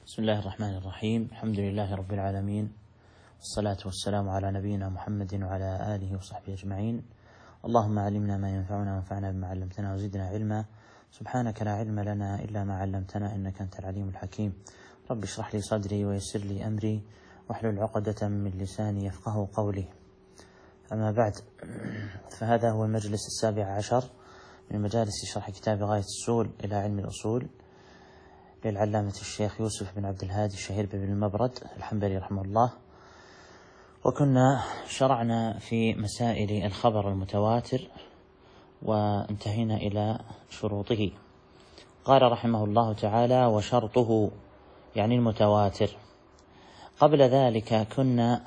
بسم الله الرحمن الرحيم. الحمد لله رب العالمين، والصلاة والسلام على نبينا محمد وعلى آله وصحبه أجمعين. اللهم علمنا ما ينفعنا وانفعنا بما علمتنا وزدنا علما. سبحانك لا علم لنا إلا ما علمتنا إنك أنت العليم الحكيم. رب اشرح لي صدري ويسر لي أمري واحلل عقدة من لساني يفقه قولي. أما بعد، فهذا هو المجلس 17 من مجالس شرح كتاب غاية السول إلى علم الأصول للعلامة الشيخ يوسف بن عبد الهادي الشهير بن المبرد الحنبلي رحمه الله. وكنا شرعنا في مسائل الخبر المتواتر وانتهينا إلى شروطه. قال رحمه الله تعالى: وشرطه يعني المتواتر. قبل ذلك كنا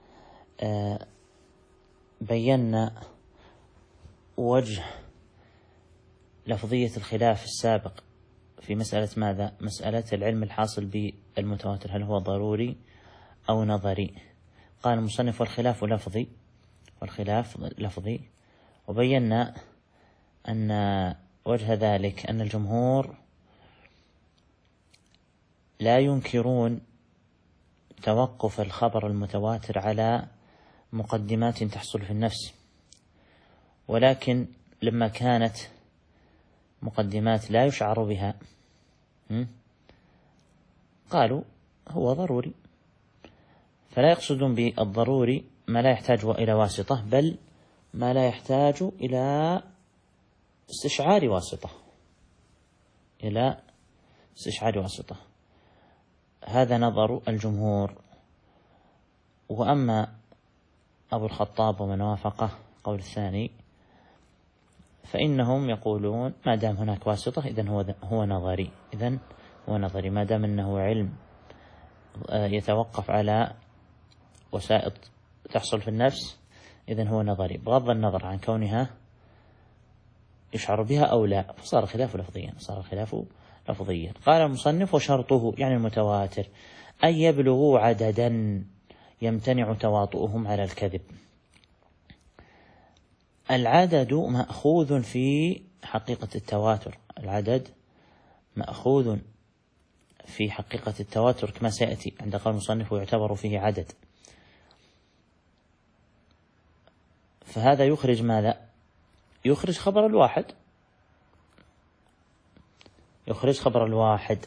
بينا وجه لفظية الخلاف السابق في مسألة ماذا؟ مسألة العلم الحاصل بالمتواتر، هل هو ضروري أو نظري؟ قال المصنف: والخلاف لفظي. وبينا أن وجه ذلك أن الجمهور لا ينكرون توقف الخبر المتواتر على مقدمات تحصل في النفس، ولكن لما كانت مقدمات لا يشعر بها قالوا هو ضروري، فلا يقصدون بالضروري ما لا يحتاج إلى واسطة، بل ما لا يحتاج إلى استشعار واسطة. هذا نظر الجمهور. وأما أبو الخطاب ومن وافقه قول الثاني فإنهم يقولون ما دام هناك واسطة إذن هو نظري، ما دام أنه علم يتوقف على وسائط تحصل في النفس إذن هو نظري، بغض النظر عن كونها يشعر بها أو لا، فصار الخلاف لفظيا. قال المصنف: وشرطه يعني المتواتر أن يبلغوا عددا يمتنع تواطؤهم على الكذب. العدد مأخوذ في حقيقة التواتر، كما سيأتي عند قول المصنف: ويعتبر فيه عدد. فهذا يخرج ماذا؟ يخرج خبر الواحد،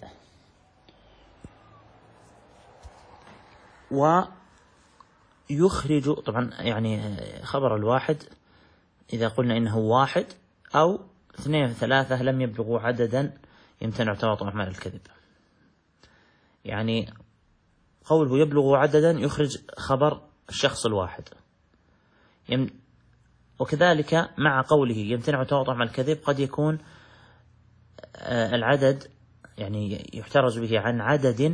ويخرج طبعا يعني خبر الواحد إذا قلنا إنه واحد أو 2 3 لم يبلغوا عددا يمتنع تواطؤهم على الكذب. يعني قوله يبلغ عددا يخرج خبر الشخص الواحد، وكذلك مع قوله يمتنع تواطؤهم على الكذب قد يكون العدد يعني يحترز به عن عدد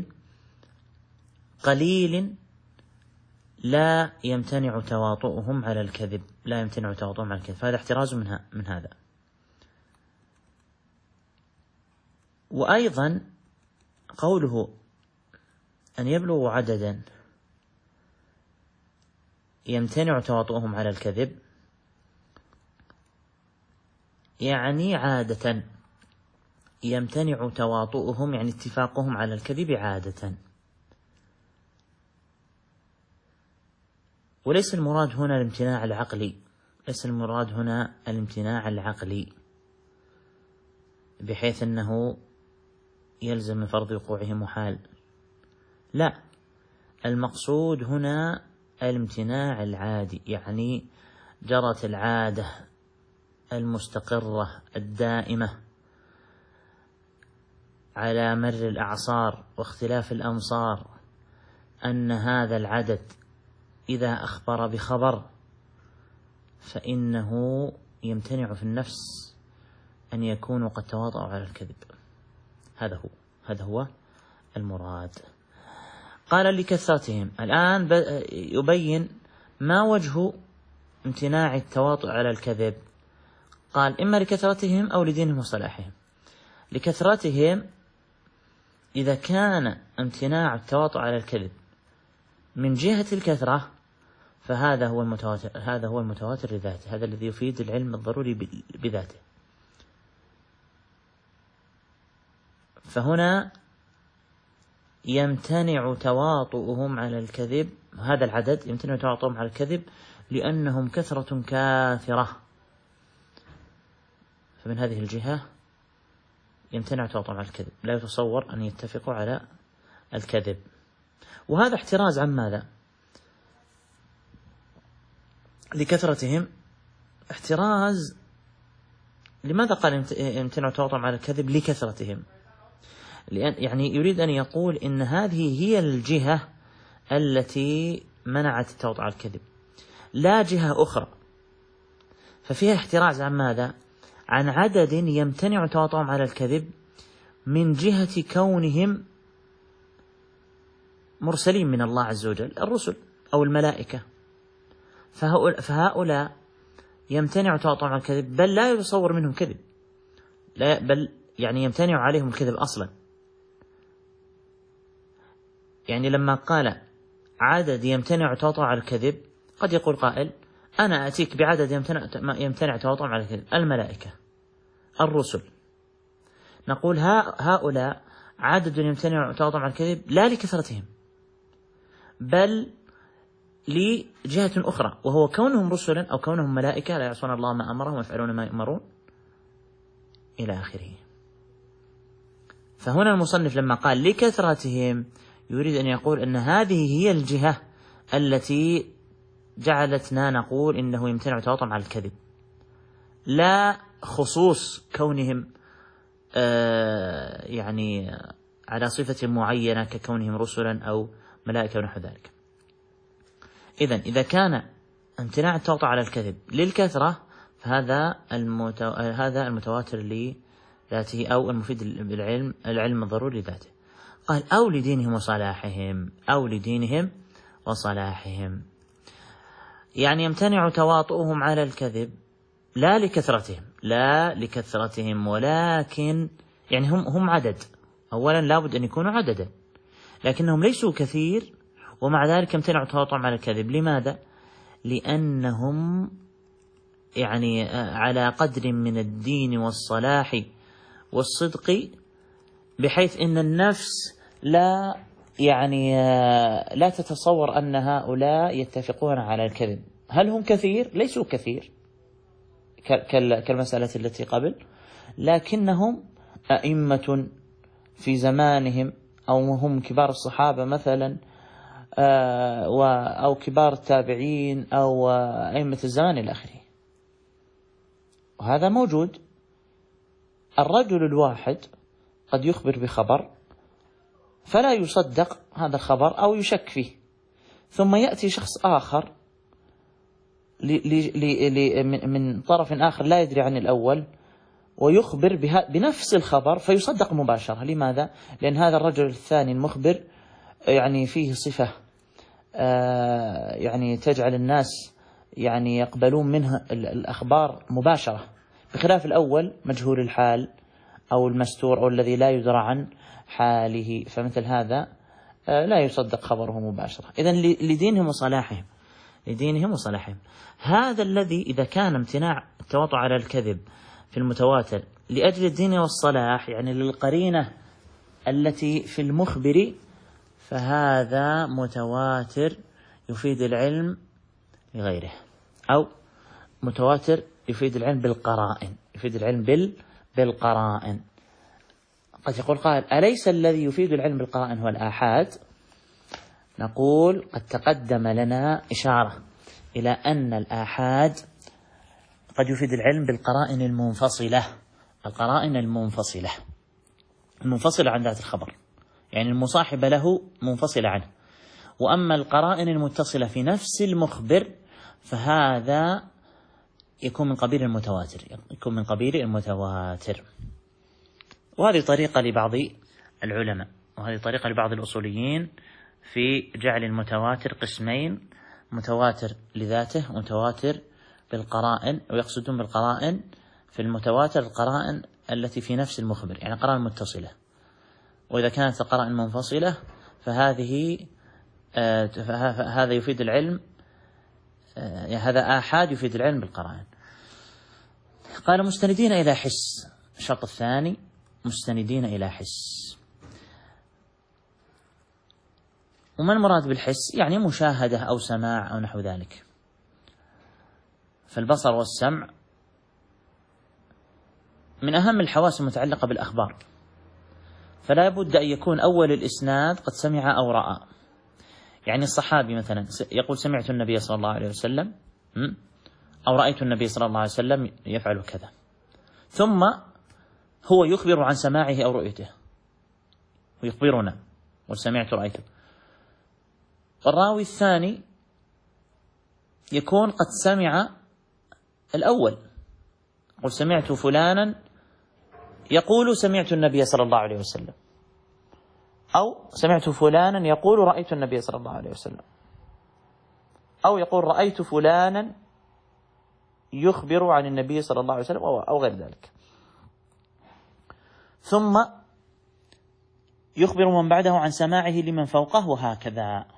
قليل لا يمتنع تواطؤهم على الكذب، فهذا احتراز من هذا. وأيضا قوله أن يبلغوا عددا يمتنع تواطؤهم على الكذب يعني عادة يمتنع تواطؤهم، يعني اتفاقهم على الكذب عادة. وليس المراد هنا الامتناع العقلي، بحيث أنه يلزم من فرض وقوعه محال، لا، المقصود هنا الامتناع العادي، يعني جرت العادة المستقرة الدائمة على مر الأعصار واختلاف الأمصار أن هذا العدد إذا أخبر بخبر فإنه يمتنع في النفس أن يكونوا قد تواطؤوا على الكذب. هذا هو المراد. قال: لكثرتهم. الآن يبين ما وجه امتناع التواطؤ على الكذب. قال: إما لكثرتهم أو لدينهم وصلاحهم. لكثرتهم إذا كان امتناع التواطؤ على الكذب من جهة الكثرة فهذا هو المتواتر لذاته، هذا الذي يفيد العلم الضروري بذاته. فهنا يمتنع تواطؤهم على الكذب، هذا العدد يمتنع تواطؤهم على الكذب لأنهم كثرة كاثرة، فمن هذه الجهة يمتنع تواطؤهم على الكذب، لا يتصور أن يتفقوا على الكذب. وهذا احتراز عن ماذا؟ لكثرتهم، احتراز. لماذا قال يمتنع تواطؤهم على الكذب؟ لكثرتهم، لأن يعني يريد أن يقول إن هذه هي الجهة التي منعت التواطؤ على الكذب، لا جهة أخرى، ففيها احتراز عن ماذا؟ عن عدد يمتنع تواطؤهم على الكذب من جهة كونهم مرسلين من الله عز وجل، الرسل أو الملائكة، فهؤلاء يمتنع تواطؤهم على الكذب، بل لا يتصور منهم كذب، لا بل يعني يمتنع عليهم الكذب أصلا. يعني لما قال عدد يمتنع تواطؤ على الكذب، قد يقول قائل أنا أتيك بعدد يمتنع تواطؤ على الكذب، الملائكة، الرسل، نقول هؤلاء عدد يمتنع تواطؤ على الكذب لا لكثرتهم، بل لجهة أخرى، وهو كونهم رسلا أو كونهم ملائكة لا يعصون الله ما أمرهم ويفعلون ما يؤمرون إلى آخره. فهنا المصنف لما قال لكثرتهم يريد أن يقول أن هذه هي الجهة التي جعلتنا نقول إنه يمتنع تواطؤهم على الكذب، لا خصوص كونهم يعني على صفة معينة ككونهم رسلا أو ملائكة ونحو ذلك. إذا كان امتناع التواطؤ على الكذب للكثرة فهذا هذا المتواتر لذاته أو المفيد بالعلم، العلم الضروري لذاته. قال أو لدينهم وصلاحهم، أو لدينهم وصلاحهم، يعني يمتنع تواطؤهم على الكذب لا لكثرتهم، ولكن يعني هم عدد، أولا لابد أن يكونوا عددا، لكنهم ليسوا كثير، ومع ذلك يمتنع تواطؤهم على الكذب. لماذا؟ لأنهم يعني على قدر من الدين والصلاح والصدق، بحيث إن النفس لا تتصور أن هؤلاء يتفقون على الكذب. هل هم كثير؟ ليسوا كثير كالمسألة التي قبل، لكنهم أئمة في زمانهم، أو هم كبار الصحابة مثلا، أو كبار التابعين، أو أئمة الزمان إلى آخره. وهذا موجود. الرجل الواحد قد يخبر بخبر فلا يصدق هذا الخبر أو يشك فيه، ثم يأتي شخص آخر من طرف آخر لا يدري عن الأول ويخبر بنفس الخبر فيصدق مباشرة. لماذا؟ لأن هذا الرجل الثاني المخبر يعني فيه صفة يعني تجعل الناس يعني يقبلون منه الأخبار مباشرة، بخلاف الأول مجهول الحال أو المستور أو الذي لا يدرى عن حاله، فمثل هذا لا يصدق خبره مباشرة. إذن لدينهم وصلاحهم، هذا الذي إذا كان امتناع التواطؤ على الكذب في المتواتر لأجل الدين والصلاح، يعني للقرينة التي في المخبر، فهذا متواتر يفيد العلم لغيره، أو متواتر يفيد العلم بالقرائن. قد يقول قائل أليس الذي يفيد العلم بالقرائن هو الآحاد؟ نقول قد تقدم لنا إشارة إلى أن الآحاد قد يفيد العلم بالقرائن المنفصلة عن ذات الخبر، يعني المصاحبة له منفصلة عنه. وأما القرائن المتصلة في نفس المخبر فهذا يكون من قبيل المتواتر. وهذه طريقة لبعض العلماء، وهذه طريقة لبعض الأصوليين في جعل المتواتر قسمين: متواتر لذاته ومتواتر بالقرائن. ويقصدون بالقرائن في المتواتر القرائن التي في نفس المخبر، يعني قرائن متصلة. وإذا كانت القرائن منفصلة فهذا يفيد العلم، هذا آحاد يفيد العلم بالقرائن. قال مستندين إلى حس، الشرط الثاني مستندين إلى حس. وما المراد بالحس؟ يعني مشاهدة أو سماع أو نحو ذلك. فالبصر والسمع من أهم الحواس المتعلقة بالأخبار، فلا بد أن يكون أول الإسناد قد سمع أو رأى. يعني الصحابي مثلا يقول سمعت النبي صلى الله عليه وسلم، أو رأيت النبي صلى الله عليه وسلم يفعل كذا، ثم هو يخبر عن سماعه أو رؤيته ويخبرنا وسمعت رأيته. الراوي الثاني يكون قد سمع الأول، قل سمعت فلانا يقول سمعت النبي صلى الله عليه وسلم، أو سمعت فلانا يقول رأيت النبي صلى الله عليه وسلم، أو يقول رأيت فلانا يخبر عن النبي صلى الله عليه وسلم أو غير ذلك. ثم يخبر من بعده عن سماعه لمن فوقه وهكذا.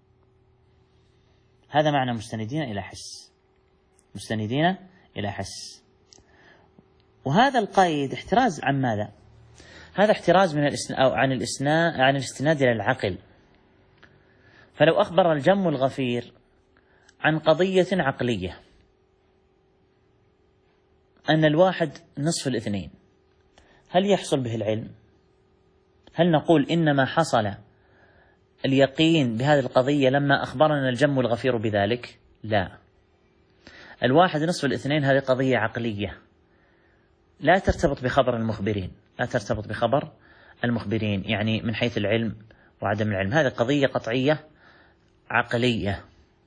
هذا معنى مستندين إلى حس، مستندين إلى حس. وهذا القيد احتراز عن ماذا؟ هذا احتراز من عن الاستناد إلى العقل. فلو أخبر الجم الغفير عن قضية عقلية أن الواحد نصف الاثنين، هل يحصل به العلم؟ هل نقول إنما حصل اليقين بهذه القضية لما أخبرنا الجم الغفير بذلك؟ لا. الواحد نصف الاثنين هذه قضية عقلية لا ترتبط بخبر المخبرين، لا ترتبط بخبر المخبرين، يعني من حيث العلم وعدم العلم، هذه قضية قطعية عقلية.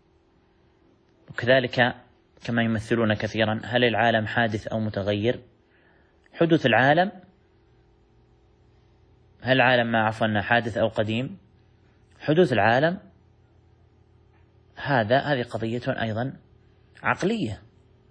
وكذلك كما يمثلون كثيرا، هل العالم حادث أو متغير؟ حدوث العالم، هل العالم ما عفوا حادث أو قديم؟ حدوث العالم هذه قضية أيضا عقلية،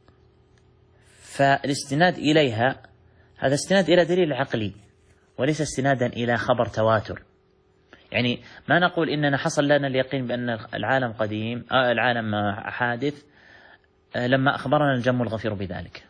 فالاستناد إليها هذا استناد إلى دليل عقلي وليس استنادا إلى خبر تواتر. يعني ما نقول إننا حصل لنا اليقين بأن العالم قديم العالم حادث لما أخبرنا الجم الغفير بذلك.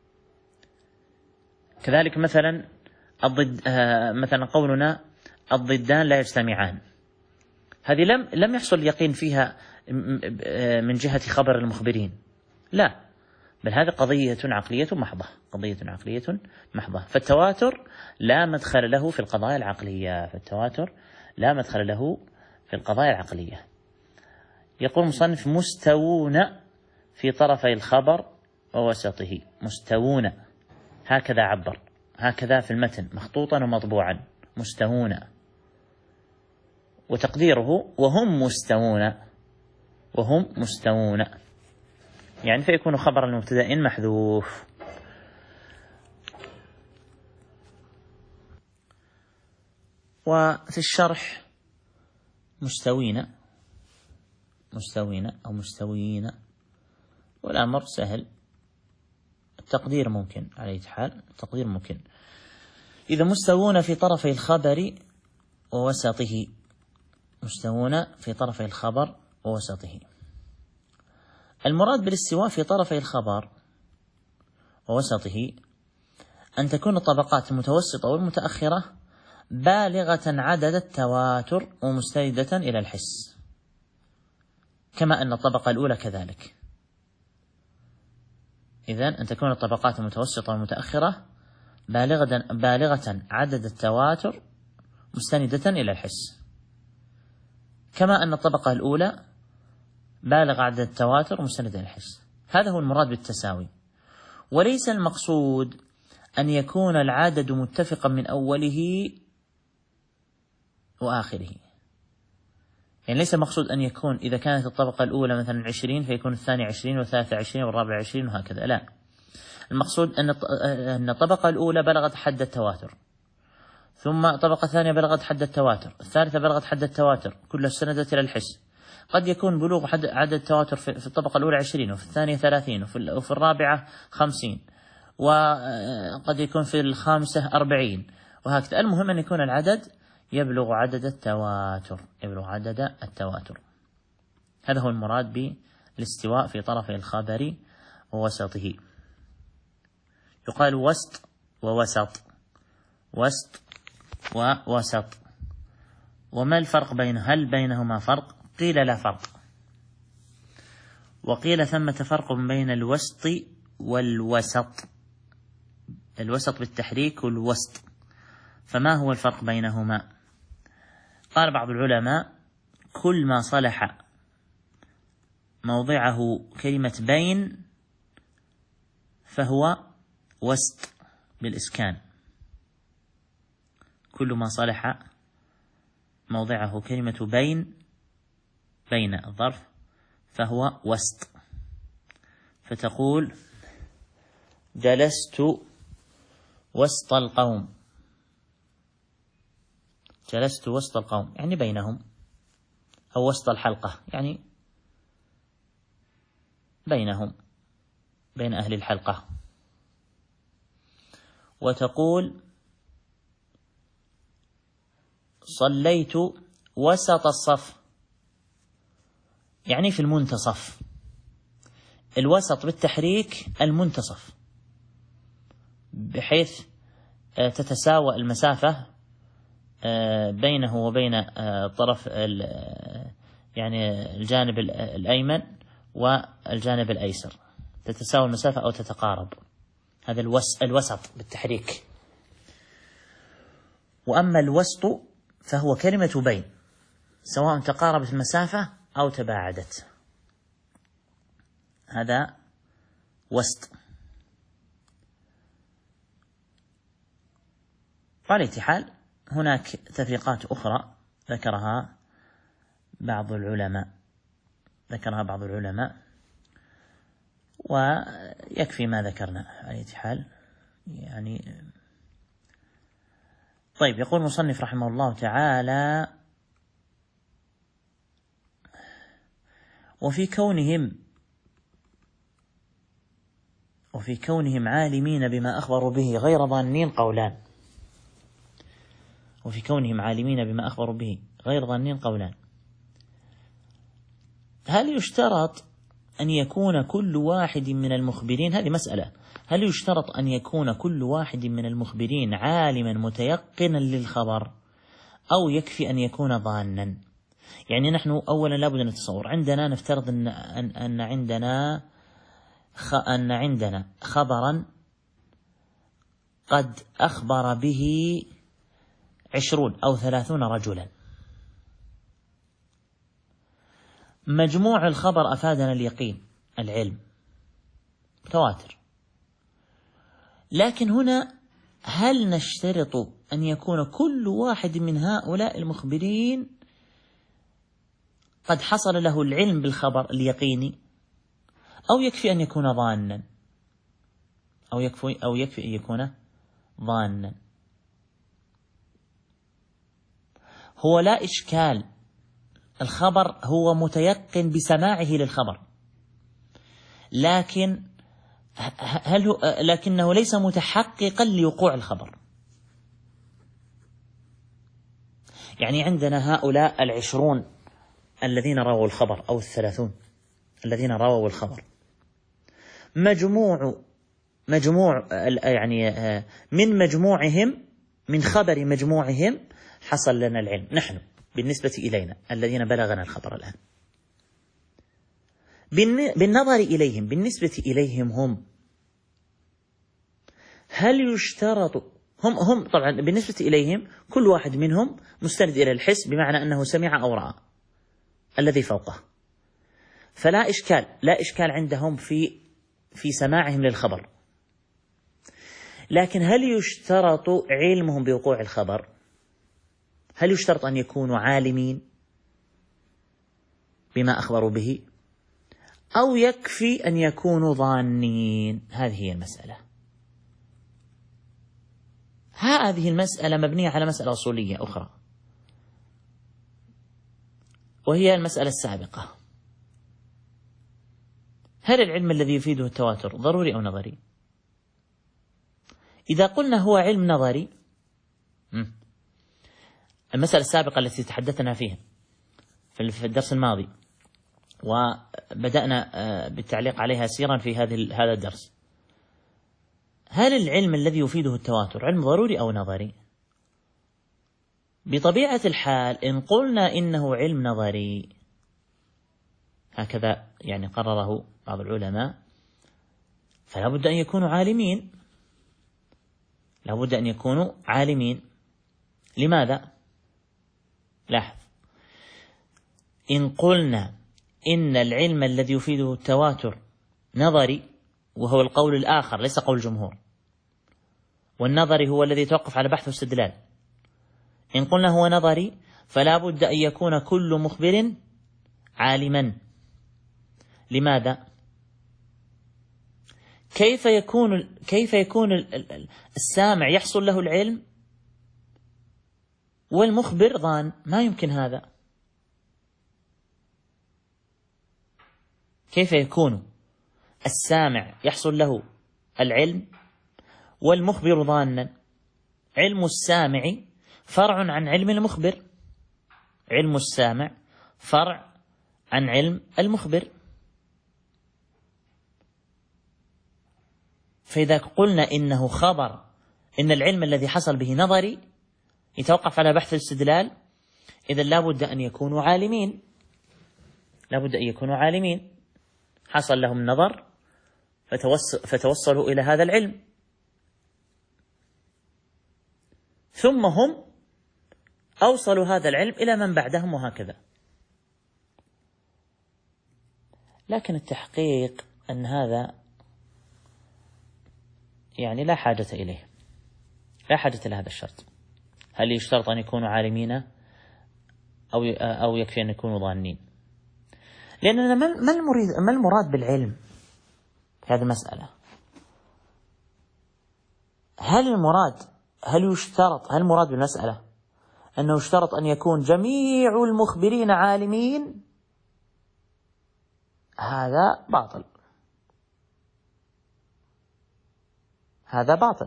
كذلك مثلا مثلا قولنا الضدان لا يجتمعان، هذه لم يحصل اليقين فيها من جهة خبر المخبرين، لا، بل هذه قضية عقلية محضة، قضية عقلية محضة. فالتواتر لا مدخل له في القضايا العقلية، فالتواتر لا مدخل له في القضايا العقلية. يقول المصنف مستوون في طرفي الخبر ووسطه، مستوون هكذا عبر، هكذا في المتن مخطوطا ومطبوعا، مستوون، وتقديره وهم مستوون، وهم مستوون، يعني فيكون خبر المبتدأ محذوف. وفي الشرح مستوين، مستوين أو مستويين، والأمر سهل، التقدير ممكن على أي حال، التقدير ممكن. إذا مستوون في طرفي الخبر ووسطه، مستوون في طرفي الخبر ووسطه. المراد بالاستواء في طرفي الخبر ووسطه أن تكون الطبقات المتوسطة والمتأخرة بالغة عدد التواتر ومستندة إلى الحس، كما أن الطبقة الأولى كذلك. إذن أن تكون الطبقات المتوسطة والمتأخرة بالغة عدد التواتر مستندة إلى الحس، كما أن الطبقة الأولى بالغ عدد التواتر مستندة إلى الحس. هذا هو المراد بالتساوي، وليس المقصود أن يكون العدد متفقا من أوله وآخره. يعني ليس المقصود أن يكون إذا كانت الطبقة الأولى مثلا 20 فيكون الثاني 20 والثالث 20 والرابع 20 وهكذا، لا. المقصود أن الطبقة الأولى بلغت حد التواتر، ثم الطبقة الثانية بلغت حد التواتر، الثالثة بلغت حد التواتر، كلها استندت إلى الحس. قد يكون بلوغ عدد التواتر في الطبقة الأولى 20 وفي الثانية 30 وفي الرابعة 50 وقد يكون في الخامسة 40 وهكذا. المهم أن يكون العدد يبلغ عدد التواتر، يبلغ عدد التواتر. هذا هو المراد بالاستواء في طرفي الخبر ووسطه. يقال وسط ووسط، وسط ووسط، وما الفرق هل بينهما فرق؟ قيل لا فرق، وقيل ثمة فرق بين الوسط والوسط، الوسط بالتحريك والوسط، فما هو الفرق بينهما؟ قال بعض العلماء: كل ما صلح موضعه كلمة بين فهو وسط بالإسكان، كل ما صلح موضعه كلمة بين الظرف فهو وسط. فتقول: جلست وسط القوم، جلست وسط القوم يعني بينهم، أو وسط الحلقة يعني بينهم، بين أهل الحلقة. وتقول: صليت وسط الصف يعني في المنتصف، الوسط بالتحريك المنتصف، بحيث تتساوى المسافة بينه وبين طرف يعني الجانب الأيمن والجانب الأيسر، تتساوى المسافة أو تتقارب، هذا الوسط بالتحريك. وأما الوسط فهو كلمة بين، سواء تقاربت المسافة أو تباعدت، هذا وسط. وعلى أي حال هناك تفريقات أخرى ذكرها بعض العلماء، ويكفي ما ذكرنا على أي حال يعني. طيب، يقول المصنف رحمه الله تعالى: وفي كونهم عالمين بما أخبروا به غير ظانين قولان. وفي كونهم عالمين بما أخبروا به غير ظانين قولان. هل يشترط أن يكون كل واحد من المخبرين، هذه مسألة، هل يشترط أن يكون كل واحد من المخبرين عالما متيقنا للخبر، أو يكفي أن يكون ظانا؟ يعني نحن أولا لابد أن نتصور، عندنا نفترض أن عندنا خبرا قد أخبر به 20 أو 30 رجلا، مجموع الخبر أفادنا اليقين، العلم متواتر. لكن هنا هل نشترط أن يكون كل واحد من هؤلاء المخبرين قد حصل له العلم بالخبر اليقيني، أو يكفي أن يكون ظانا، أو يكفي أن يكون ظانا؟ هو لا إشكال، الخبر هو متيقن بسماعه للخبر، لكنه ليس متحققا لوقوع الخبر. يعني عندنا هؤلاء 20 الذين رووا الخبر، أو 30 الذين رووا الخبر، مجموع يعني من مجموعهم، من خبر مجموعهم حصل لنا العلم نحن بالنسبة إلينا الذين بلغنا الخبر الآن. بالنظر إليهم، بالنسبة إليهم هم، هل يشترط هم طبعا بالنسبة إليهم كل واحد منهم مستند إلى الحس، بمعنى أنه سمع أو رأى الذي فوقه، فلا إشكال عندهم في سماعهم للخبر. لكن هل يشترط علمهم بوقوع الخبر؟ هل يشترط أن يكونوا عالمين بما أخبروا به، أو يكفي أن يكونوا ظانين؟ هذه هي المسألة. هذه المسألة مبنية على مسألة أصولية أخرى، وهي المسألة السابقة: هل العلم الذي يفيده التواتر ضروري أو نظري؟ إذا قلنا هو علم نظري، المسألة السابقة التي تحدثنا فيها في الدرس الماضي وبدأنا بالتعليق عليها سيرا في هذا الدرس، هل العلم الذي يفيده التواتر علم ضروري أو نظري؟ بطبيعة الحال إن قلنا إنه علم نظري، هكذا يعني قرره بعض العلماء، فلا بد أن يكونوا عالمين، لا بد أن يكونوا عالمين. لماذا؟ لاحظ، إن قلنا إن العلم الذي يفيده التواتر نظري، وهو القول الآخر ليس قول الجمهور، والنظري هو الذي يتوقف على بحث واستدلال، إن قلنا هو نظري فلا بد أن يكون كل مخبر عالما. لماذا؟ كيف يكون السامع يحصل له العلم والمخبر ظان؟ ما يمكن هذا. كيف يكون السامع يحصل له العلم والمخبر ظانا؟ علم السامع فرع عن علم المخبر، علم السامع فرع عن علم المخبر. فإذا قلنا إنه خبر، إن العلم الذي حصل به نظري يتوقف على بحث الاستدلال، إذن لا بد أن يكونوا عالمين، لا بد أن يكونوا عالمين، حصل لهم نظر فتوصلوا إلى هذا العلم، ثم هم أوصلوا هذا العلم إلى من بعدهم، وهكذا. لكن التحقيق أن هذا يعني لا حاجة إليه، لا حاجة لهذا الشرط. هل يشترط أن يكونوا عالمين أو يكفي أن يكونوا ظانين؟ لأننا ما المراد بالعلم في هذه المسألة؟ هل المراد بالمسألة أنه يشترط أن يكون جميع المخبرين عالمين؟ هذا باطل، هذا باطل،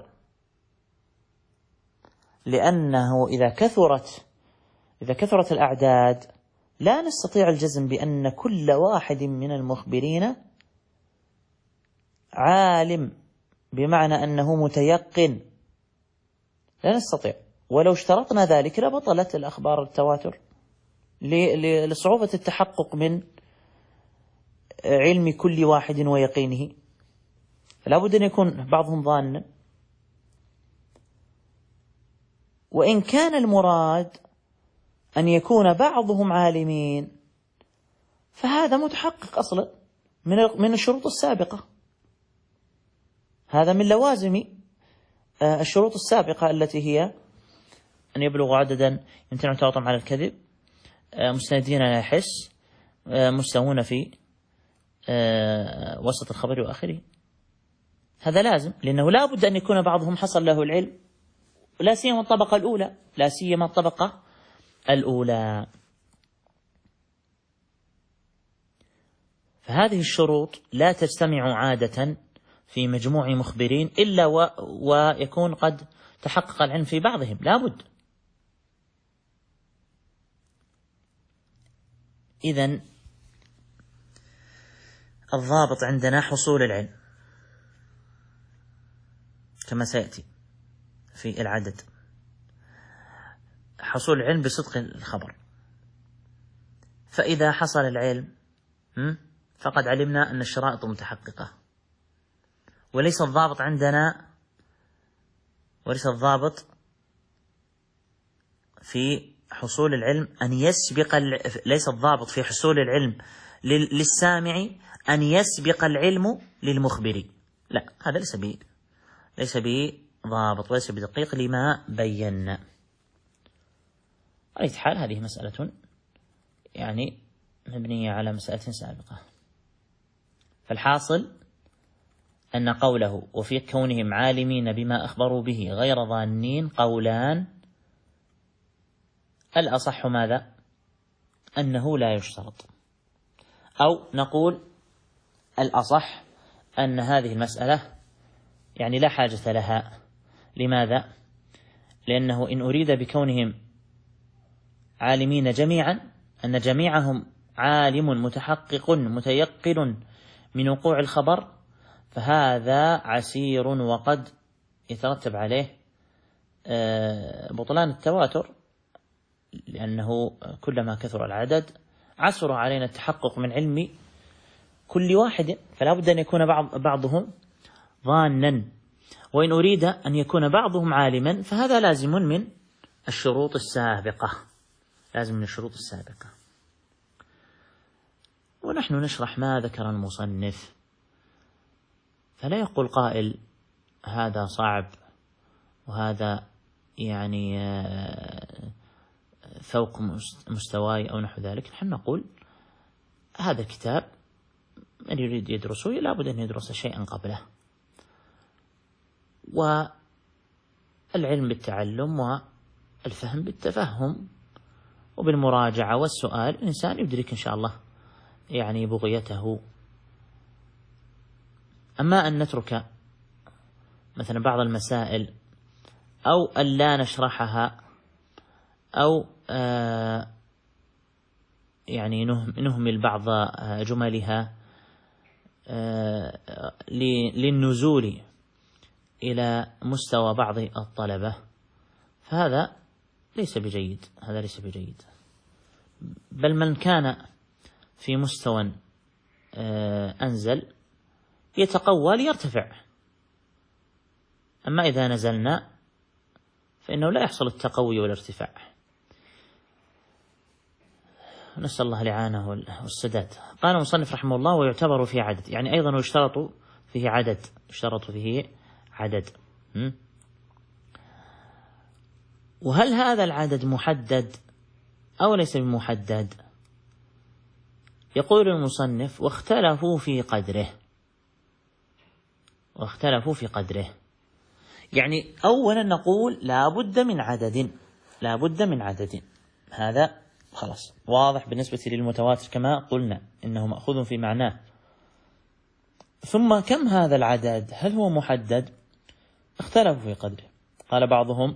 لأنه إذا كثرت الأعداد لا نستطيع الجزم بأن كل واحد من المخبرين عالم، بمعنى أنه متيقن، لا نستطيع. ولو اشترطنا ذلك لبطلت الأخبار التواتر لصعوبة التحقق من علم كل واحد ويقينه، فلا بد أن يكون بعضهم ظانا. وإن كان المراد أن يكون بعضهم عالمين فهذا متحقق أصلا من الشروط السابقة، هذا من لوازم الشروط السابقة التي هي أن يبلغوا عددا يمكن تعاطم على الكذب، مستندين على الحس، مستوون في وسط الخبر وآخره. هذا لازم، لأنه لا بد أن يكون بعضهم حصل له العلم، لا سيما الطبقة الأولى، لا سيما الطبقة الأولى. فهذه الشروط لا تجتمع عادة في مجموع مخبرين إلا ويكون قد تحقق العلم في بعضهم، لا بد. إذن الضابط عندنا حصول العلم كما سيأتي في العدد، حصول العلم بصدق الخبر. فإذا حصل العلم فقد علمنا أن الشرائط متحققة، وليس الضابط عندنا، وليس الضابط في حصول العلم أن يسبق ليس الضابط في حصول العلم للسامع أن يسبق العلم للمخبر، لا، هذا ليس بضابط وليس بدقيق لما بينا. على أي حال هذه مسألة يعني مبنية على مسألة سابقة. فالحاصل أن قوله وفي كونهم عالمين بما أخبروا به غير ظانين قولان، الأصح ماذا؟ أنه لا يشترط، أو نقول الأصح أن هذه المسألة يعني لا حاجة لها. لماذا؟ لأنه إن أريد بكونهم عالمين جميعا أن جميعهم عالم متحقق متيقن من وقوع الخبر، فهذا عسير وقد يترتب عليه بطلان التواتر لأنه كلما كثر العدد عسر علينا التحقق من علم كل واحد، فلا بد أن يكون بعضهم ظانا، وإن أريد أن يكون بعضهم عالما فهذا لازم من الشروط السابقة، لازم من الشروط السابقة. ونحن نشرح ما ذكر المصنف، فلا يقول قائل هذا صعب وهذا يعني فوق مستواي أو نحو ذلك. نحن نقول هذا كتاب من يريد يدرسه لا بد أن يدرس شيئا قبله، والعلم بالتعلم والفهم بالتفهم وبالمراجعة والسؤال الإنسان يدرك إن شاء الله يعني بغيته. أما أن نترك مثلا بعض المسائل أو أن لا نشرحها أو يعني نهمل بعض جملها للنزول إلى مستوى بعض الطلبة، فهذا ليس بجيد، هذا ليس بجيد. بل من كان في مستوى أنزل يتقوى ليرتفع، أما إذا نزلنا فإنه لا يحصل التقوي والارتفاع. نسأل الله الإعانة والسداد. قال المصنف رحمه الله ويعتبر فيه عدد، يعني أيضا يشترط فيه عدد، يشترط فيه عدد. وهل هذا العدد محدد أو ليس بمحدد؟ يقول المصنف واختلفوا في قدره، واختلفوا في قدره. يعني أولا نقول لا بد من عدد، لا بد من عدد، هذا خلاص واضح بالنسبة للمتواتر كما قلنا إنه مأخوذ في معناه. ثم كم هذا العدد؟ هل هو محدد؟ اختلفوا في قدره. قال بعضهم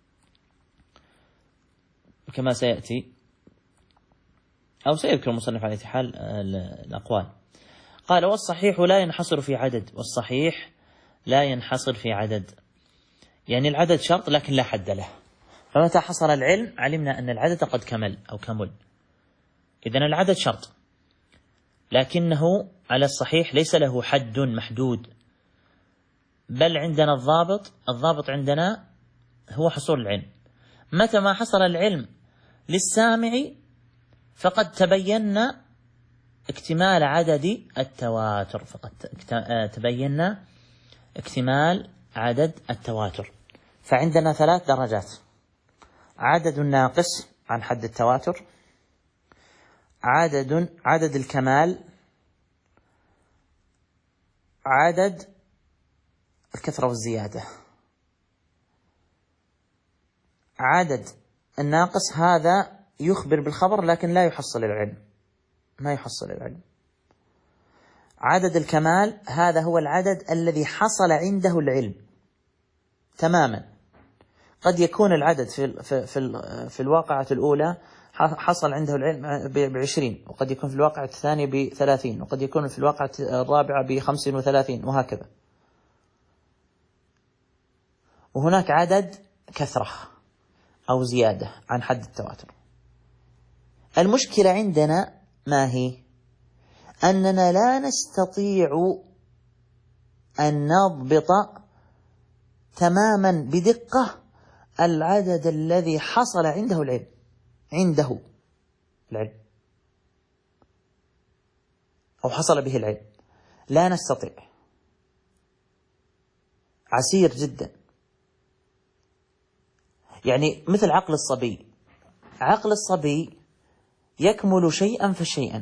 كما سيأتي أو سيذكر المصنف على حال الأقوال. قال والصحيح لا ينحصر في عدد، والصحيح لا ينحصر في عدد، يعني العدد شرط لكن لا حد له، فمتى حصل العلم علمنا أن العدد قد كمل أو كمل. إذن العدد شرط لكنه على الصحيح ليس له حد محدود، بل عندنا الضابط عندنا هو حصول العلم. متى ما حصل العلم للسامع فقد تبين اكتمال عدد التواتر، فقد تبين اكتمال عدد التواتر. فعندنا 3 درجات: عدد ناقص عن حد التواتر، عدد الكمال، عدد الكثرة والزيادة. عدد الناقص هذا يخبر بالخبر لكن لا يحصل العلم، ما يحصل العلم. عدد الكمال هذا هو العدد الذي حصل عنده العلم تماما. قد يكون العدد في الواقعة الأولى حصل عنده العلم ب20، وقد يكون في الواقعة الثانية ب30، وقد يكون في الواقعة الرابعة ب35 وهكذا. وهناك عدد كثرة أو زيادة عن حد التواتر. المشكلة عندنا ما هي؟ أننا لا نستطيع أن نضبط تماما بدقة العدد الذي حصل عنده العلم، أو حصل به العلم، لا نستطيع، عسير جدا. يعني مثل عقل الصبي، عقل الصبي يكمل شيئا فشيئا.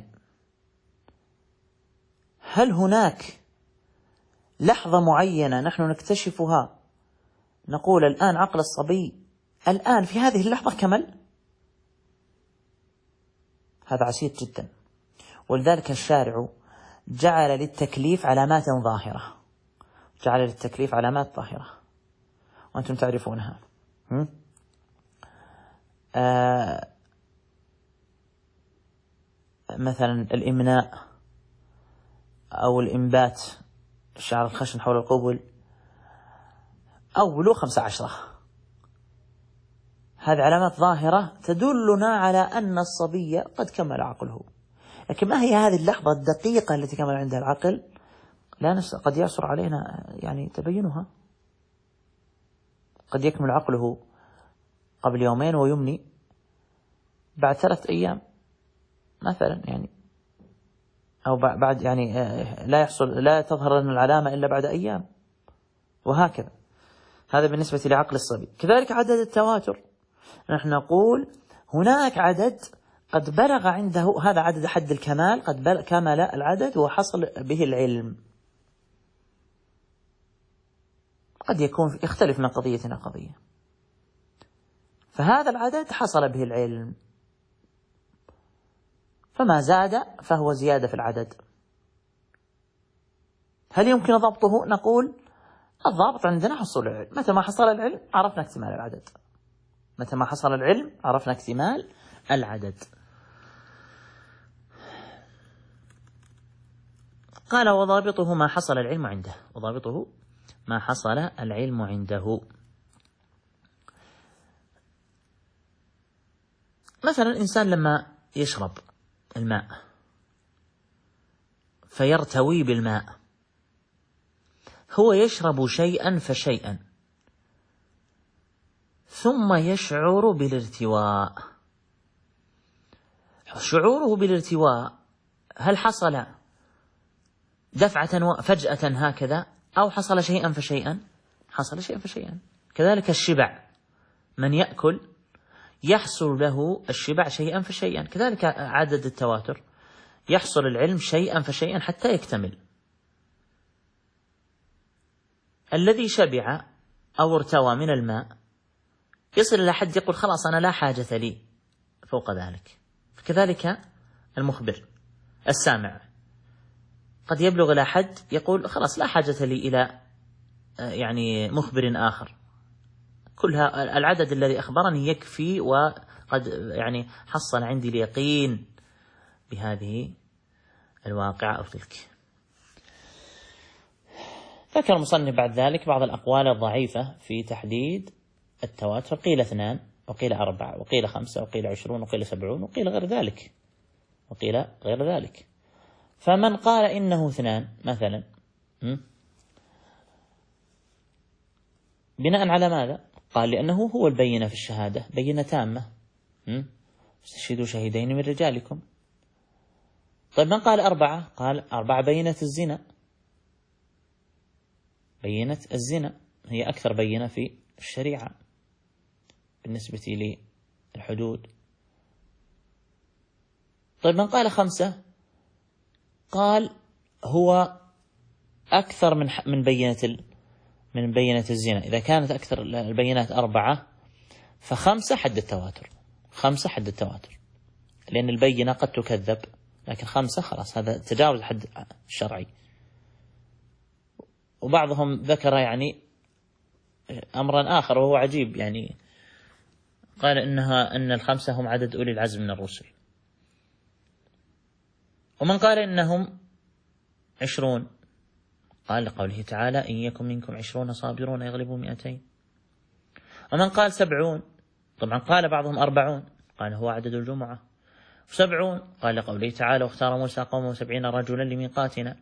هل هناك لحظة معينة نحن نكتشفها نقول الآن عقل الصبي الآن في هذه اللحظة كمل؟ هذا عسير جدا. ولذلك الشارع جعل للتكليف علامات ظاهرة، جعل للتكليف علامات ظاهرة وأنتم تعرفونها. مثلا الإمناء أو الإنبات، شعر الخشن حول القبل، أو بلوغ 15. هذه علامات ظاهرة تدلنا على أن الصبي قد كمل عقله. لكن ما هي هذه اللحظة الدقيقة التي كمل عندها العقل؟ قد يعسر علينا يعني تبينها. قد يكمل عقله قبل يومين ويمني بعد 3 أيام مثلا، يعني أو بعد يعني لا تظهر لنا العلامة إلا بعد أيام، وهكذا. هذا بالنسبة لعقل الصبي. كذلك عدد التواتر، نحن نقول هناك عدد قد بلغ عنده، هذا عدد حد الكمال، قد كمل العدد وحصل به العلم. قد يكون يختلف من قضية إلى قضية، فهذا العدد حصل به العلم، فما زاد فهو زيادة في العدد. هل يمكن ضبطه؟ نقول الضابط عندنا حصول العلم. متى ما حصل العلم عرفنا اكتمال العدد. متى ما حصل العلم عرفنا اكتمال العدد. قال وضابطه ما حصل العلم عنده. وضابطه ما حصل العلم عنده. مثلا الإنسان لما يشرب الماء فيرتوي بالماء، هو يشرب شيئا فشيئا ثم يشعر بالارتواء. شعوره بالارتواء هل حصل دفعة فجأة هكذا، أو حصل شيئا فشيئا؟ حصل شيئا فشيئا. كذلك الشبع، من يأكل يحصل له الشبع شيئا فشيئا. كذلك عدد التواتر، يحصل العلم شيئا فشيئا حتى يكتمل. الذي شبع أو ارتوى من الماء يصل إلى حد يقول خلاص أنا لا حاجة لي فوق ذلك. كذلك المخبر السامع قد يبلغ إلى حد يقول خلاص لا حاجة لي إلى يعني مخبر آخر، كلها العدد الذي أخبرني يكفي، وقد يعني حصل عندي اليقين بهذه الواقعة أو تلك. ذكر المصنف بعد ذلك بعض الأقوال الضعيفة في تحديد التواتر، قيل 2 وقيل 4 وقيل 5 وقيل 20 وقيل 70 وقيل غير ذلك وقيل غير ذلك. فمن قال إنه 2 مثلا بناء على ماذا؟ قال لأنه هو البينة في الشهادة، بينة تامة، استشهدوا شهيدين من رجالكم. طيب من قال 4؟ قال 4 بينة الزنا. بينة الزنا هي أكثر بينة في الشريعة بالنسبة للحدود. طيب من قال 5؟ قال هو أكثر من بينة الزنا. إذا كانت أكثر البينات 4 ف5 حد التواتر. 5 حد التواتر، لأن البينة قد تكذب، لكن 5 خلاص هذا تجاوز حد الشرعي. وبعضهم ذكر يعني أمرا آخر وهو عجيب، يعني قال أن 5 هم عدد أولي العزم من الرسل. ومن قال إنهم 20 قال لقوله تعالى إن يكن منكم 20 صابرون يغلبوا 200. ومن قال 70 طبعا قال بعضهم 40 قال هو عدد الجمعة. 70 قال لقوله تعالى واختار موسى قومه 70 رجلا لميقاتنا.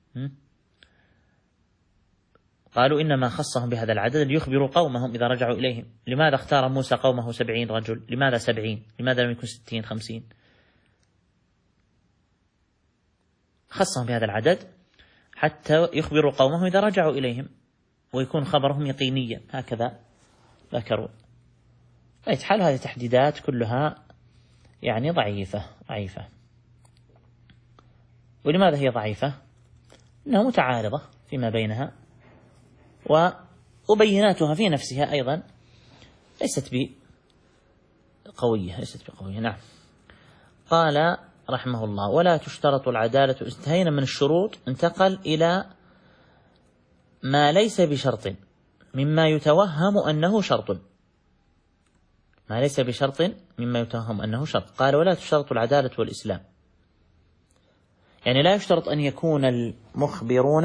قالوا إنما خصهم بهذا العدد ليخبروا قومهم إذا رجعوا إليهم. لماذا اختار موسى قومه 70 رجل؟ لماذا 70؟ لماذا لم يكن 60 50؟ خصهم بهذا العدد حتى يخبروا قومهم إذا رجعوا إليهم ويكون خبرهم يقينيا، هكذا ذكروا. بأي حال هذه تحديدات كلها يعني ضعيفة. ولماذا هي ضعيفة؟ إنها متعارضة فيما بينها، وبيناتها في نفسها أيضا ليست بقوية. نعم. قال رحمه الله ولا تشترط العدالة. انتهينا من الشروط، انتقل إلى ما ليس بشرط مما يتوهم أنه شرط. ما ليس بشرط مما يتوهم أنه شرط. قال ولا تشترط العدالة والإسلام، يعني لا يشترط أن يكون المخبرون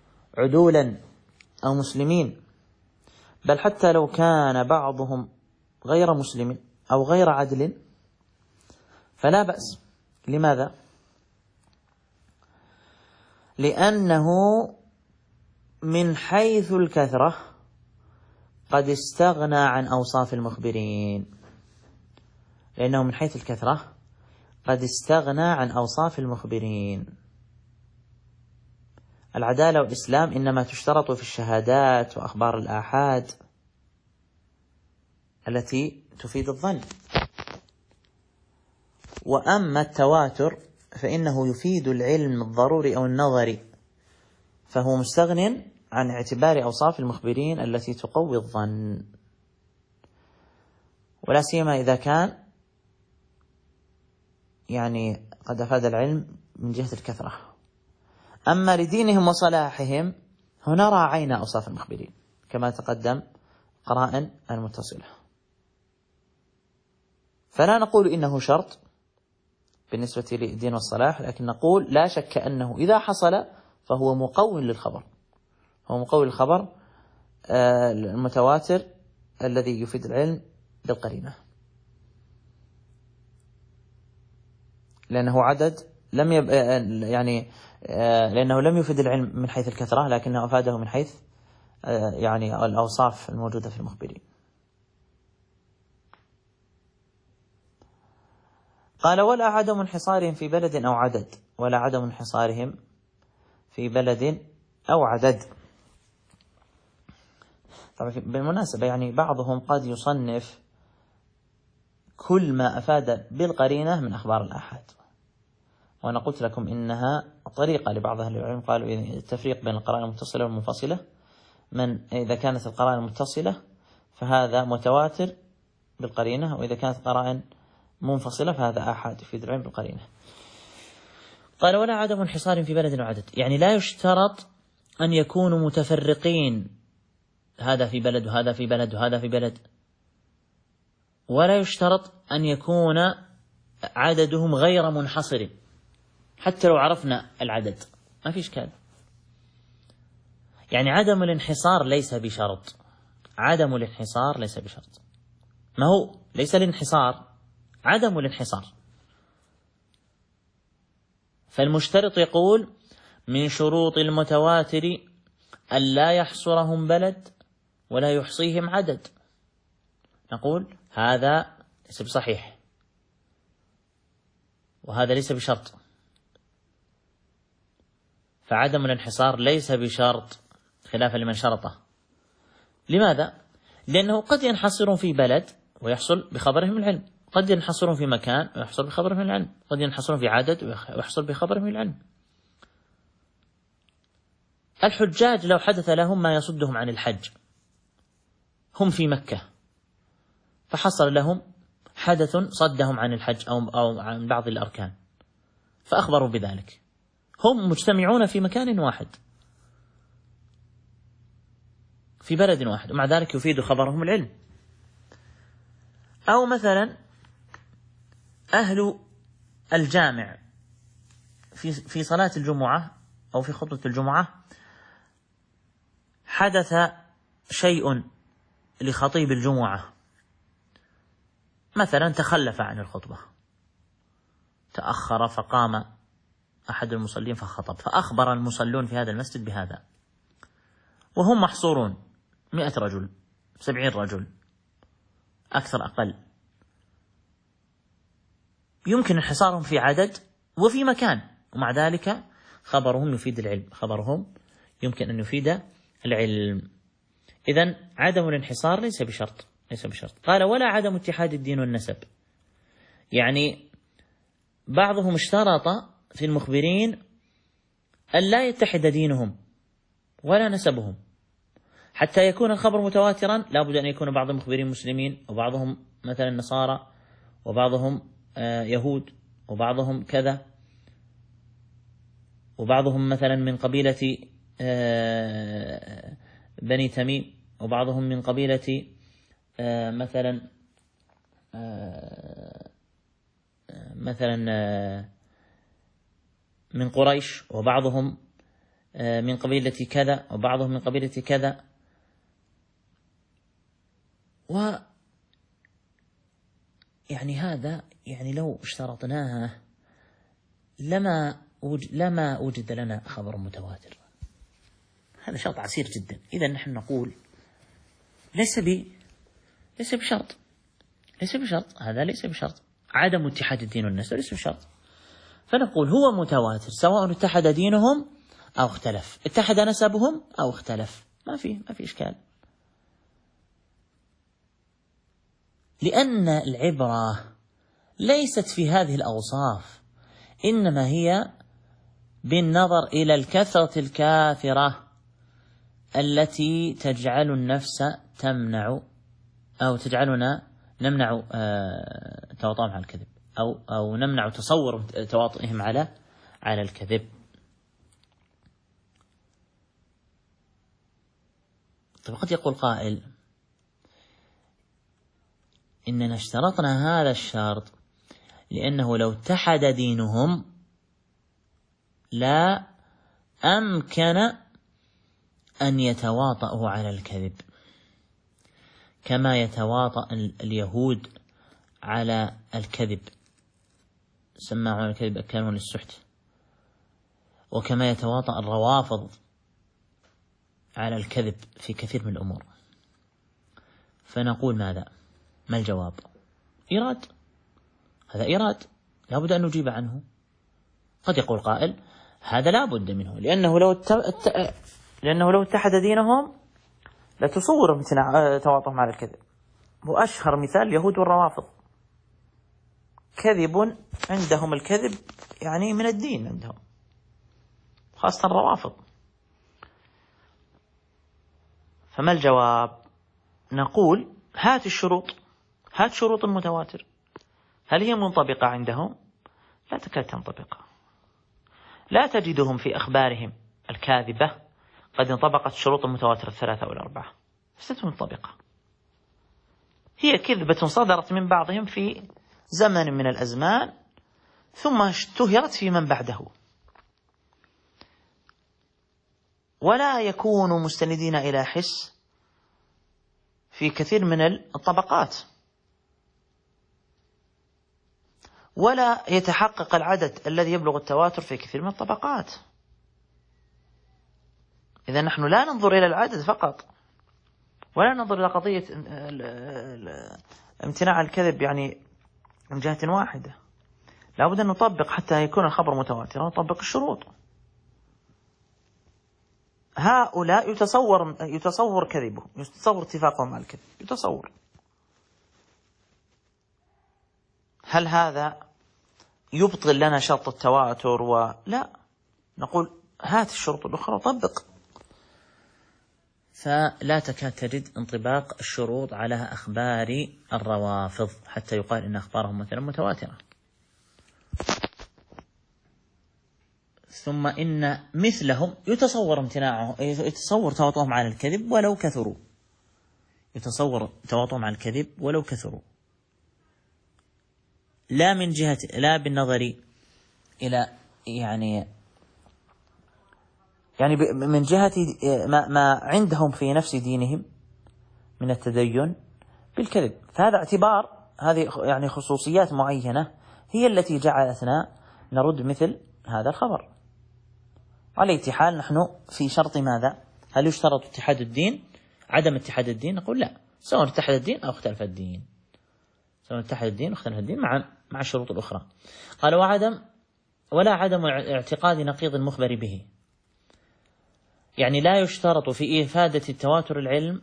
عدولا أو مسلمين، بل حتى لو كان بعضهم غير مسلم أو غير عدل فلا بأس. لماذا؟ لأنه من حيث الكثرة قد استغنى عن أوصاف المخبرين، لأنه من حيث الكثرة قد استغنى عن أوصاف المخبرين. العدالة والإسلام إنما تشترط في الشهادات وأخبار الآحاد التي تفيد الظن، وأما التواتر فإنه يفيد العلم الضروري أو النظري، فهو مستغن عن اعتبار أوصاف المخبرين التي تقوي الظن، ولا سيما إذا كان قد أفاد العلم من جهة الكثرة. أما لدينهم وصلاحهم هنا راعينا أوصاف المخبرين كما تقدم قرائن المتصلة، فلا نقول إنه شرط بالنسبة للدين والصلاح، لكن نقول لا شك أنه إذا حصل فهو مقوٍ للخبر، هو مقوٍ للخبر المتواتر الذي يفيد العلم بالقرينة، لأنه عدد لأنه لم يفيد العلم من حيث الكثرة، لكنه أفاده من حيث الأوصاف الموجودة في المخبرين. قال: ولا عدم انحصارهم في بلد أو عدد، ولا عدم انحصارهم في بلد أو عدد. طبعا بالمناسبة بعضهم قد يصنف كل ما أفاد بالقرينة من أخبار الآحاد، وأنا قلت لكم إنها طريقة لبعض أهل العلم، قالوا التفريق بين القرائن المتصلة والمنفصلة، من إذا كانت القرائن متصلة فهذا متواتر بالقرينة، وإذا كانت قرائن منفصلة فهذا آحاد يفيد العلم بالقرينة. قال: ولا عدم انحصار في بلد وعدد، لا يشترط أن يكونوا متفرقين، هذا في بلد وهذا في بلد وهذا في بلد، ولا يشترط أن يكون عددهم غير منحصر، حتى لو عرفنا العدد ما في إشكال. عدم الانحصار ليس بشرط، عدم الانحصار ليس بشرط، ما هو ليس الانحصار، عدم الانحصار. فالمشترط يقول: من شروط المتواتر أن لا يحصرهم بلد ولا يحصيهم عدد. نقول هذا ليس بصحيح، وهذا ليس بشرط، فعدم الانحصار ليس بشرط خلافا لمن شرطه. لماذا؟ لأنه قد ينحصرون في بلد ويحصل بخبرهم العلم، قد ينحصرون في مكان ويحصل بخبرهم العلم، قد ينحصرون في عدد ويحصل بخبرهم العلم. الحجاج لو حدث لهم ما يصدهم عن الحج، هم في مكة فحصل لهم حدث صدهم عن الحج أو عن بعض الأركان، فأخبروا بذلك، هم مجتمعون في مكان واحد في بلد واحد، ومع ذلك يفيد خبرهم العلم. أو مثلا أهل الجامع في صلاة الجمعة أو في خطبة الجمعة حدث شيء لخطيب الجمعة، مثلا تخلف عن الخطبة، تأخر فقام أحد المصلين فخطب، فأخبر المصلون في هذا المسجد بهذا، وهم محصورون 100 رجل 70 رجل أكثر أقل، يمكن انحصارهم في عدد وفي مكان، ومع ذلك خبرهم يفيد العلم، خبرهم يمكن أن يفيد العلم. إذن عدم الانحصار ليس بشرط، ليس بشرط. قال: ولا عدم اتحاد الدين والنسب، بعضهم اشترط في المخبرين أن لا يتحد دينهم ولا نسبهم، حتى يكون الخبر متواترا لا بد أن يكون بعض المخبرين مسلمين، وبعضهم مثلا نصارى، وبعضهم يهود، وبعضهم كذا، وبعضهم مثلا من قبيلة بني تميم، وبعضهم من قبيلة مثلا من قريش، وبعضهم من قبيلة كذا، وبعضهم من قبيلة كذا. يعني هذا يعني لو اشترطناها لما وجد لنا خبر متواتر. هذا شرط عسير جدا. إذا نحن نقول ليس بشرط، هذا ليس بشرط. عدم اتحاد الدين والنسب ليس بشرط. فنقول هو متواتر سواء اتحد دينهم أو اختلف، اتحد نسبهم أو اختلف، ما في إشكال. لأن العبرة ليست في هذه الأوصاف، إنما هي بالنظر إلى الكثرة الكافرة التي تجعل النفس تمنع أو تجعلنا نمنع تواطؤهم على الكذب، أو نمنع تصور تواطؤهم على الكذب. طيب قد يقول قائل إننا اشترطنا هذا الشرط لأنه لو اتحد دينهم لا أمكن أن يتواطؤوا على الكذب كما يتواطأ اليهود على الكذب، سماعون الكذب أكلون للسحت، وكما يتواطأ الروافض على الكذب في كثير من الأمور. فنقول ماذا؟ ما الجواب؟ إيراد، هذا إيراد لا بد أن نجيب عنه. قد يقول قائل هذا لا بد منه لأنه لو اتحد دينهم لتصور امتناع تواطؤهم على الكذب. وأشهر مثال اليهود والروافض، كذب عندهم، الكذب يعني من الدين عندهم، خاصة الروافض. فما الجواب؟ نقول هات شروط المتواتر، هل هي منطبقة عندهم؟ لا تكاد تنطبق. لا تجدهم في أخبارهم الكاذبة قد انطبقت شروط المتواتر 3 أو 4، ليست منطبقة. هي كذبة صدرت من بعضهم في زمن من الأزمان ثم اشتهرت في من بعده، ولا يكونوا مستندين إلى حس في كثير من الطبقات، ولا يتحقق العدد الذي يبلغ التواتر في كثير من الطبقات. إذا نحن لا ننظر إلى العدد فقط، ولا ننظر إلى قضية امتناع الكذب يعني من جهة واحدة. لا بد أن نطبق حتى يكون الخبر متواترا، نطبق الشروط. هؤلاء يتصور كذبه، يتصور اتفاقهم على الكذب، يتصور. هل هذا يبطل لنا شرط التواتر؟ ولا، نقول هات الشروط الأخرى وطبق. فلا تكاد تجد انطباق الشروط على أخبار الروافض حتى يقال إن أخبارهم مثلا متواترة. ثم إن مثلهم يتصور امتناعه، يتصور تواطؤهم على الكذب ولو كثروا، يتصور تواطؤهم على الكذب ولو كثروا، لا بالنظر إلى يعني من جهة ما عندهم في نفس دينهم من التدين بالكذب. فهذا اعتبار، هذه يعني خصوصيات معينة هي التي جعلتنا نرد مثل هذا الخبر. على أي حال نحن في شرط ماذا؟ هل يشترط اتحاد الدين؟ عدم اتحاد الدين؟ نقول لا، سواء اتحد الدين أو اختلف الدين، سواء اتحد الدين واختلف الدين مع الشروط الأخرى. قال ولا عدم اعتقاد نقيض المخبر به، يعني لا يشترط في إفادة التواتر العلم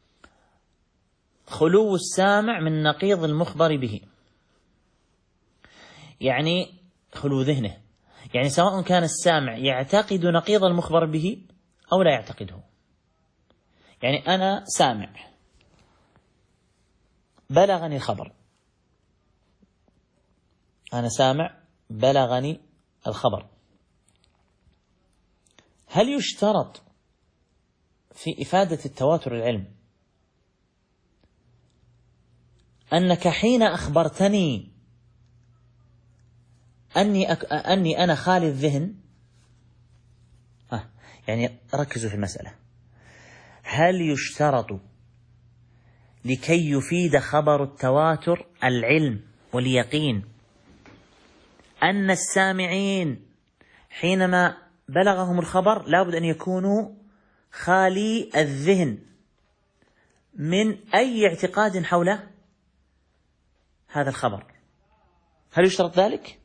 خلو السامع من نقيض المخبر به، يعني خلو ذهنه، يعني سواء كان السامع يعتقد نقيض المخبر به أو لا يعتقده. يعني أنا سامع بلغني الخبر، هل يشترط في إفادة التواتر العلم أنك حين أخبرتني أني أنا خالي الذهن؟ يعني ركزوا في المسألة. هل يشترط لكي يفيد خبر التواتر العلم واليقين أن السامعين حينما بلغهم الخبر لابد أن يكونوا خالي الذهن من أي اعتقاد حول هذا الخبر. هل يشترط ذلك؟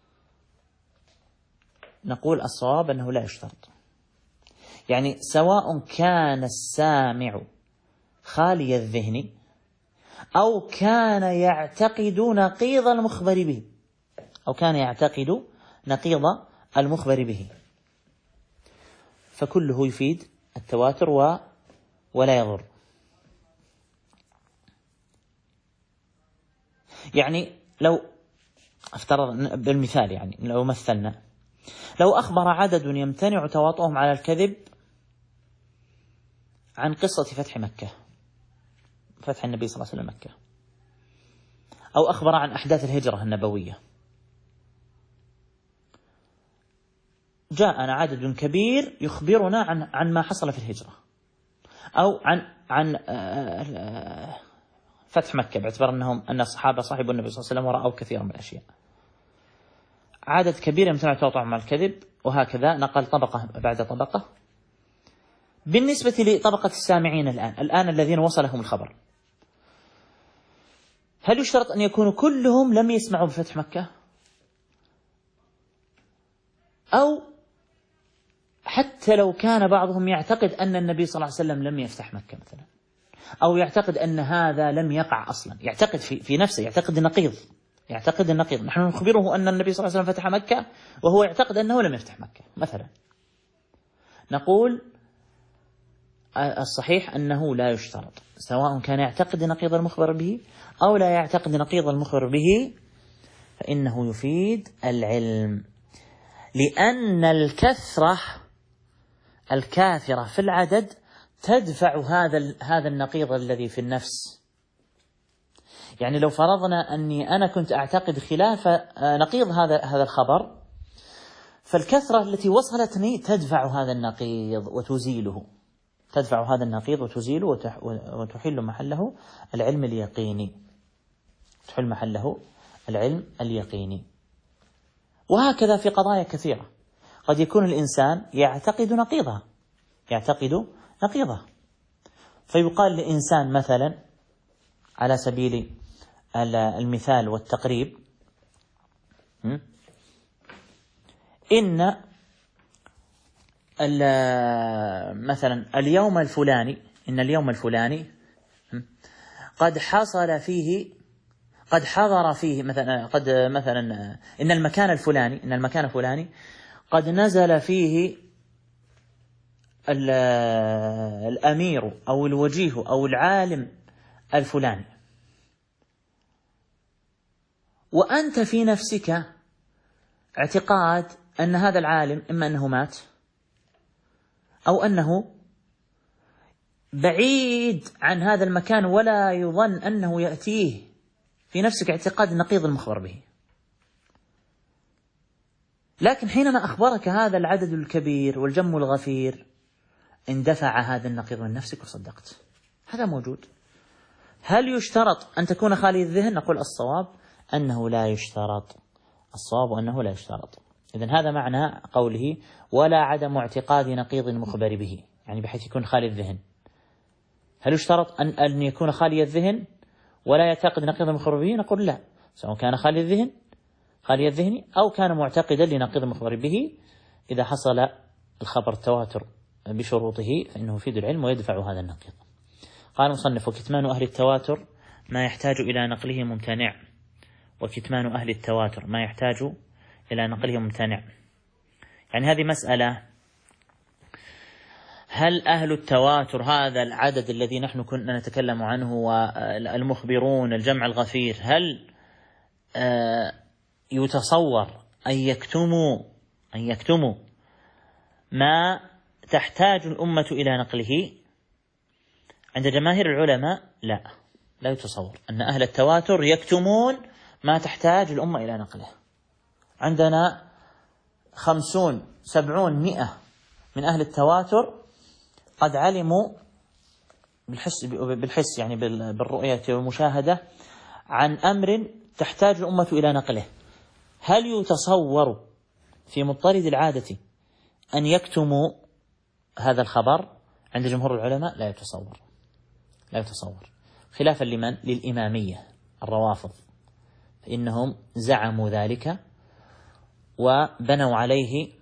نقول الصواب أنه لا يشترط. يعني سواء كان السامع خالي الذهن أو كان يعتقد نقيض المخبر به، أو كان يعتقد نقيض المخبر به، فكله يفيد التواتر ولا يضر. يعني لو افترض بالمثال، يعني لو مثلنا، لو أخبر عدد يمتنع تواطؤهم على الكذب عن قصة فتح مكة، فتح النبي صلى الله عليه وسلم مكة، أو أخبر عن أحداث الهجرة النبوية، جاءنا عدد كبير يخبرنا عن ما حصل في الهجرة، أو عن فتح مكة، باعتبار أن الصحابة صاحبوا النبي صلى الله عليه وسلم ورأوا كثيرا من الأشياء. عدد كبير يمتنع تواطؤهم على الكذب، وهكذا نقل طبقة بعد طبقة. بالنسبة لطبقة السامعين الآن الذين وصلهم الخبر، هل يشترط أن يكونوا كلهم لم يسمعوا بفتح مكة؟ أو حتى لو كان بعضهم يعتقد أن النبي صلى الله عليه وسلم لم يفتح مكة مثلا، أو يعتقد أن هذا لم يقع أصلا، يعتقد في نفسه، يعتقد النقيض، نحن نخبره أن النبي صلى الله عليه وسلم فتح مكة وهو يعتقد أنه لم يفتح مكة مثلا، نقول الصحيح أنه لا يشترط، سواء كان يعتقد نقيض المخبر به أو لا يعتقد نقيض المخبر به، فإنه يفيد العلم، لأن الكثرة الكاثرة في العدد تدفع هذا النقيض الذي في النفس. يعني لو فرضنا أني أنا كنت أعتقد خلاف نقيض هذا الخبر، فالكثرة التي وصلتني تدفع هذا النقيض وتزيله، وتحل محله العلم اليقيني. وهكذا في قضايا كثيرة قد يكون الإنسان يعتقد نقيضة، فيقال لإنسان مثلا على سبيل المثال والتقريب، إن مثلا اليوم الفلاني قد حضر فيه مثلا إن المكان الفلاني قد نزل فيه الأمير أو الوجيه أو العالم الفلاني، وأنت في نفسك اعتقاد أن هذا العالم إما أنه مات أو أنه بعيد عن هذا المكان ولا يظن أنه يأتيه، في نفسك اعتقاد نقيض المخبر به. لكن حينما أخبرك هذا العدد الكبير والجم الغفير اندفع هذا النقيض من نفسك وصدقت. هذا موجود. هل يشترط أن تكون خالي الذهن؟ نقول الصواب أنه لا يشترط. إذن هذا معنى قوله ولا عدم اعتقاد نقيض المخبر به، يعني بحيث يكون خالي الذهن. هل يشترط أن يكون خالي الذهن ولا يعتقد نقيض المخبر به؟ نقول لا، سواء كان خالي الذهن أو كان معتقدا لنقيض المخبر به، إذا حصل الخبر التواتر بشروطه فإنه يفيد العلم ويدفع هذا النقيض. قال المصنف: وكتمان أهل التواتر ما يحتاج إلى نقله ممتنع، وكتمان أهل التواتر ما يحتاج إلى نقله ممتنع. يعني هذه مسألة، هل أهل التواتر هذا العدد الذي نحن كنا نتكلم عنه والمخبرون الجمع الغفير، هل يتصور أن يكتموا ما تحتاج الأمة إلى نقله؟ عند جماهير العلماء لا يتصور أن أهل التواتر يكتمون ما تحتاج الأمة إلى نقله. عندنا 50 70 100 من أهل التواتر قد علموا بالحس يعني بالرؤية والمشاهدة عن أمر تحتاج الأمة إلى نقله، هل يتصور في مضطرد العادة أن يكتموا هذا الخبر؟ عند جمهور العلماء لا يتصور، لا يتصور، خلافا لمن؟ للإمامية الروافض، فإنهم زعموا ذلك وبنوا عليه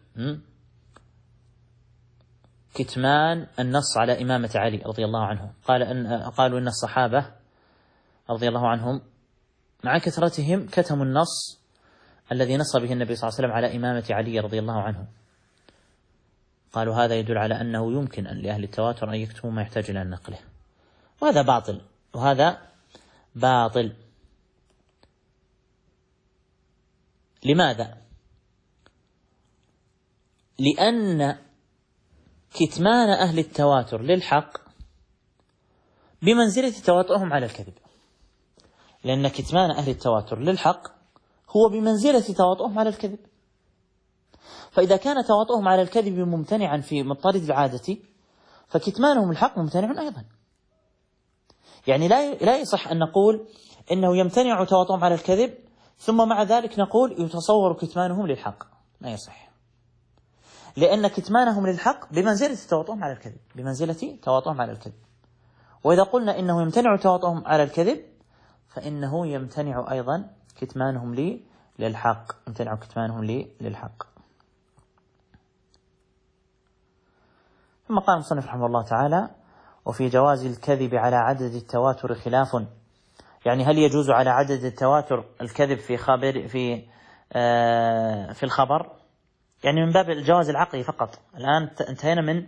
كتمان النص على إمامة علي رضي الله عنه. قالوا إن الصحابة رضي الله عنهم مع كثرتهم كتموا النص الذي نص به النبي صلى الله عليه وسلم على إمامة علي رضي الله عنه. قالوا هذا يدل على أنه يمكن لأهل التواتر أن يكتموا ما يحتاج إلى نقله، وهذا باطل، وهذا باطل. لماذا؟ لأن كتمان أهل التواتر للحق بمنزلة تواطؤهم على الكذب، لأن كتمان أهل التواتر للحق هو بمنزلة تواطؤهم على الكذب. فإذا كان تواطؤهم على الكذب ممتنعا في مضطرد العادة، فكتمانهم الحق ممتنع أيضا. يعني لا يصح أن نقول إنه يمتنع تواطؤهم على الكذب ثم مع ذلك نقول يتصور كتمانهم للحق، لا يصح، لأن كتمانهم للحق بمنزلة تواطؤهم على الكذب، بمنزلة تواطؤهم على الكذب. وإذا قلنا إنه يمتنع تواطؤهم على الكذب فإنه يمتنع أيضا كتمانهم للحق، يمتنع كتمانهم للحق. ثم قال المصنف رحمه الله تعالى: وفي جواز الكذب على عدد التواتر خلاف. يعني هل يجوز على عدد التواتر الكذب في الخبر؟ يعني من باب الجواز العقلي فقط. الآن انتهينا من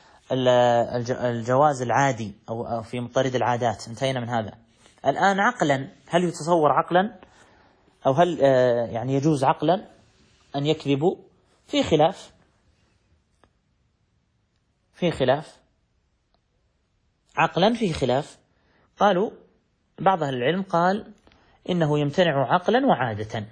الجواز العادي أو في مضطرد العادات، انتهينا من هذا. الآن عقلا، هل يتصور عقلا أو هل يعني يجوز عقلا أن يكذبوا؟ في خلاف عقلا، فيه خلاف. قالوا بعض أهل العلم قال إنه يمتنع عقلا وعادة،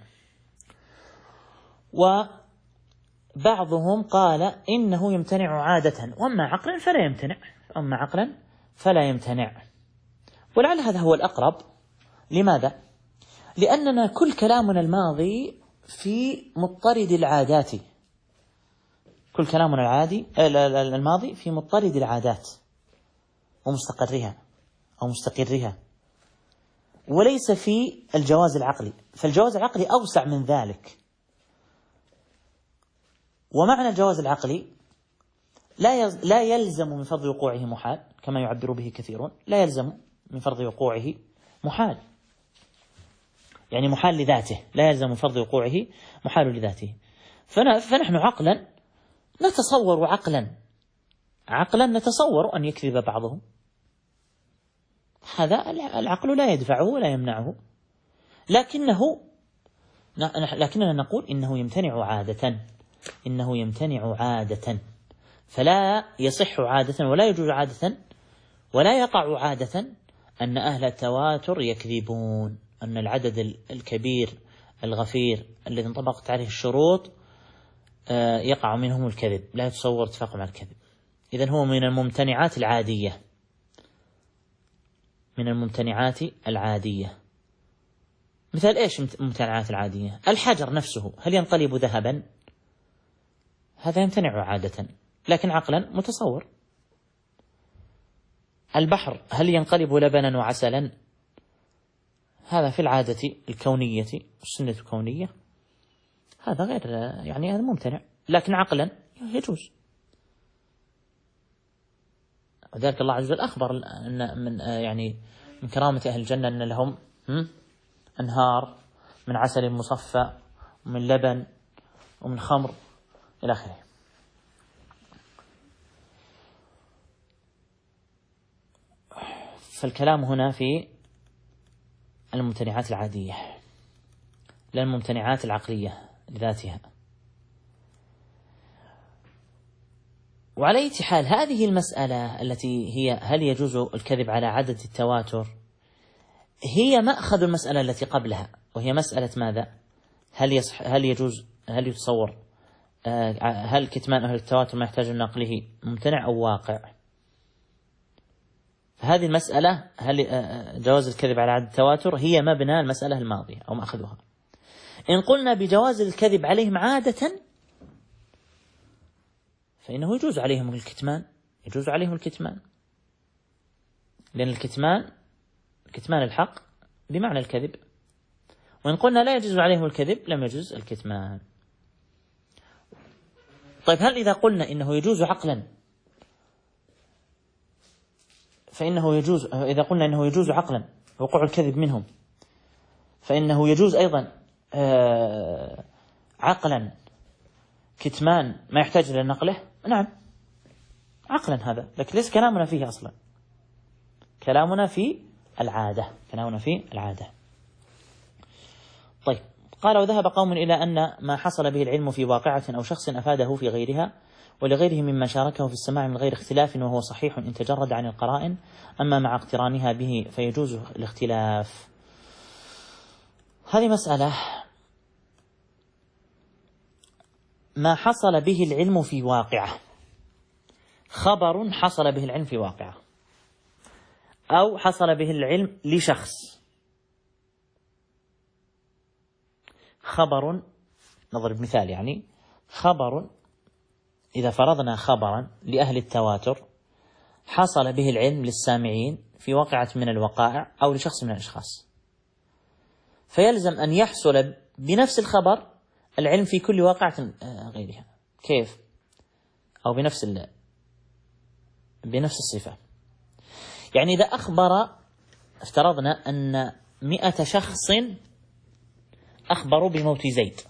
وبعضهم قال إنه يمتنع عادة، وأما عقلا فلا يمتنع. ولعل هذا هو الأقرب. لماذا؟ لأننا كل كلامنا الماضي في مضطرد العادات، كل كلامنا الماضي في مضطرد العادات ومستقرها أو مستقرها، وليس في الجواز العقلي. فالجواز العقلي أوسع من ذلك. ومعنى الجواز العقلي لا يلزم من فرض وقوعه محال، كما يعبر به كثيرون، لا يلزم من فرض وقوعه محال، يعني محال لذاته، لا يلزم من فرض وقوعه محال لذاته. فنحن عقلا نتصور أن يكذب بعضهم، هذا العقل لا يدفعه ولا يمنعه، لكننا نقول إنه يمتنع عادة، فلا يصح عادة ولا يجوز عادة ولا يقع عادة أن أهل التواتر يكذبون، أن العدد الكبير الغفير الذي انطبقت عليه الشروط يقع منهم الكذب، لا يتصور اتفاق مع الكذب. إذن هو من الممتنعات العادية. مثال إيش الممتنعات العادية؟ الحجر نفسه هل ينقلب ذهبا؟ هذا يمتنع عادة، لكن عقلا متصور. البحر هل ينقلب لبنا وعسلا؟ هذا في العادة الكونية، السنة الكونية، هذا غير، يعني هذا ممتنع، لكن عقلا يجوز. وذلك الله عز وجل أخبر أن من كرامة أهل الجنة أن لهم أنهار من عسل مصفى ومن لبن ومن خمر إلى آخره. فالكلام هنا في الممتنعات العادية لا الممتنعات العقلية لذاتها. وعلى أي حال هذه المسألة التي هي هل يجوز الكذب على عدد التواتر هي مأخذ المسألة التي قبلها، وهي مسألة ماذا؟ هل يتصور هل كتمان أهل التواتر ما يحتاج نقله ممتنع أو واقع؟ فهذه المسألة هل جواز الكذب على عدد التواتر هي مبنى المسألة الماضية أو مأخذها. إن قلنا بجواز الكذب عليهم عادة فإنه يجوز عليهم الكتمان، يجوز عليهم الكتمان، لأن كتمان الحق بمعنى الكذب. وإن قلنا لا يجوز عليهم الكذب لم يجوز الكتمان. طيب هل إذا قلنا إنه يجوز عقلا فإنه يجوز، إذا قلنا إنه يجوز عقلا وقوع الكذب منهم فإنه يجوز أيضا عقلا كتمان ما يحتاج إلى نقله؟ نعم عقلا هذا، لكن ليس كلامنا فيه أصلا، كلامنا في العادة، كلامنا في العادة. طيب قال وذهب قوم إلى أن ما حصل به العلم في واقعة أو شخص أفاده في غيرها ولغيره مما شاركه في السماع من غير اختلاف وهو صحيح إن تجرد عن القرائن، أما مع اقترانها به فيجوز الاختلاف. هذه مسألة. ما حصل به العلم في واقعة، خبر حصل به العلم في واقعة أو حصل به العلم لشخص، خبر، نضرب مثال يعني، خبر إذا فرضنا خبرا لأهل التواتر حصل به العلم للسامعين في واقعة من الوقائع أو لشخص من الأشخاص، فيلزم أن يحصل بنفس الخبر العلم في كل واقعة غيرها. كيف؟ أو بنفس الصفة. يعني إذا أخبر، افترضنا أن 100 شخص أخبروا بموت زيد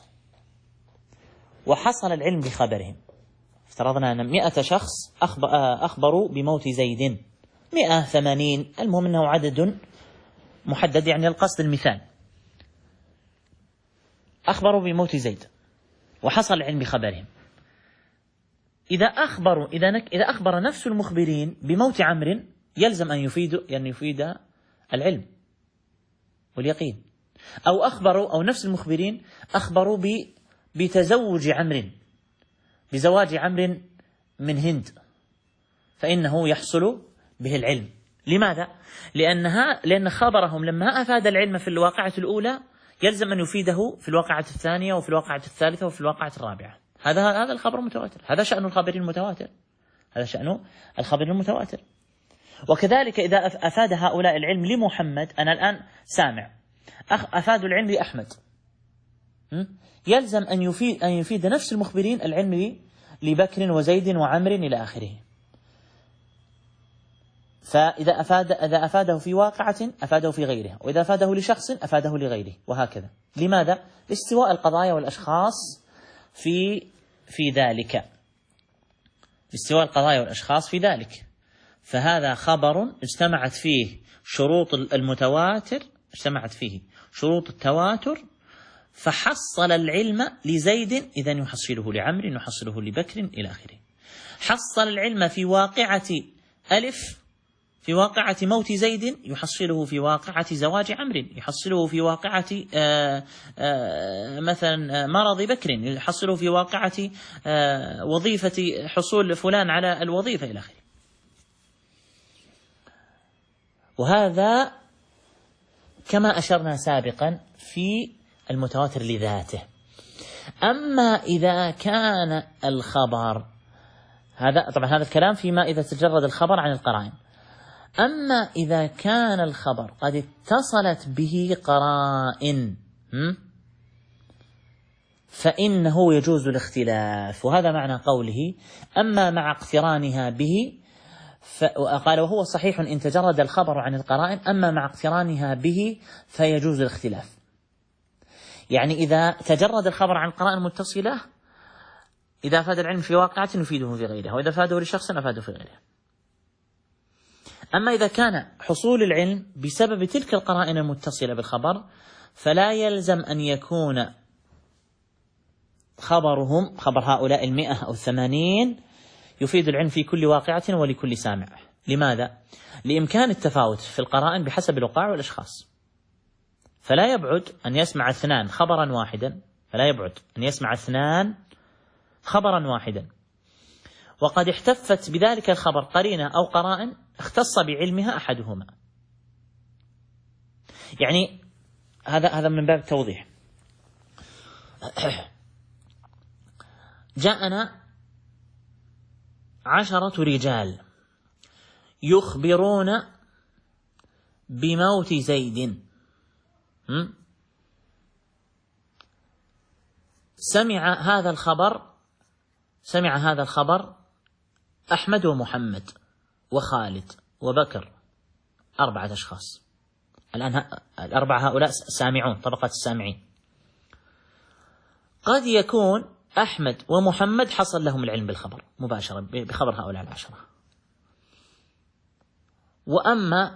وحصل العلم بخبرهم، افترضنا أن 100 شخص أخبروا بموت زيد، 180، المهم أنه عدد محدد، يعني القصد المثال، أخبروا بموت زيد وحصل العلم بخبرهم. إذا أخبر نفس المخبرين بموت عمرو يلزم أن يفيد العلم واليقين، أو نفس المخبرين أخبروا بتزوج عمرو، بزواج عمرو من هند، فإنه يحصل به العلم. لماذا؟ لأن خبرهم لما أفاد العلم في الواقعة الأولى يلزم أن يفيده في الواقعة الثانية وفي الواقعة الثالثة وفي الواقعة الرابعة. هذا الخبر المتواتر، هذا شأن الخبر المتواتر، هذا شأن الخبر المتواتر. وكذلك إذا أفاد هؤلاء العلم لمحمد، أنا الآن سامع، أفادوا العلم لأحمد، يلزم أن يفيد نفس المخبرين العلم لبكر وزيد وعمر إلى آخره. فإذا أفاده في واقعة أفاده في غيرها، وإذا أفاده لشخص أفاده لغيره، وهكذا. لماذا؟ لاستواء القضايا والأشخاص في ذلك، لاستواء القضايا والأشخاص في ذلك. فهذا خبر اجتمعت فيه شروط المتواتر، اجتمعت فيه شروط التواتر، فحصل العلم لزيد إذن يحصله لعمر، يحصله لبكر إلى آخره. حصل العلم في واقعة ألف، في واقعة موت زيد، يحصله في واقعة زواج عمرو، يحصله في واقعة مثلا مرض بكر، يحصله في واقعة وظيفة حصول فلان على الوظيفة إلى آخره. وهذا كما أشرنا سابقا في المتواتر لذاته. أما إذا كان الخبر، طبعا هذا الكلام فيما إذا تجرد الخبر عن القرائن. أما إذا كان الخبر قد اتصلت به قرائن فإنه يجوز الاختلاف، وهذا معنى قوله أما مع اقترانها به، قال وهو صحيح إن تجرد الخبر عن القرائن، أما مع اقترانها به فيجوز الاختلاف. يعني إذا تجرد الخبر عن القرائن المتصلة، إذا أفاد العلم في واقعة يفيده في غيرها، وإذا أفاده لشخص أفاده في غيره. أما إذا كان حصول العلم بسبب تلك القرائن المتصلة بالخبر فلا يلزم أن يكون خبرهم، خبر هؤلاء 100 أو 80، يفيد العلم في كل واقعة ولكل سامع. لماذا؟ لإمكان التفاوت في القرائن بحسب الوقائع والأشخاص. فلا يبعد أن يسمع 2 خبرا واحدا، فلا يبعد أن يسمع 2 خبرا واحدا، وقد احتفت بذلك الخبر قرينة أو قرائن اختص بعلمها أحدهما. يعني هذا من باب التوضيح. جاءنا 10 رجال يخبرون بموت زيد، سمع هذا الخبر أحمد ومحمد وخالد وبكر، 4 أشخاص. الآن ال4 هؤلاء سامعون، طبقة السامعين. قد يكون أحمد ومحمد حصل لهم العلم بالخبر مباشرة بخبر هؤلاء 10، وأما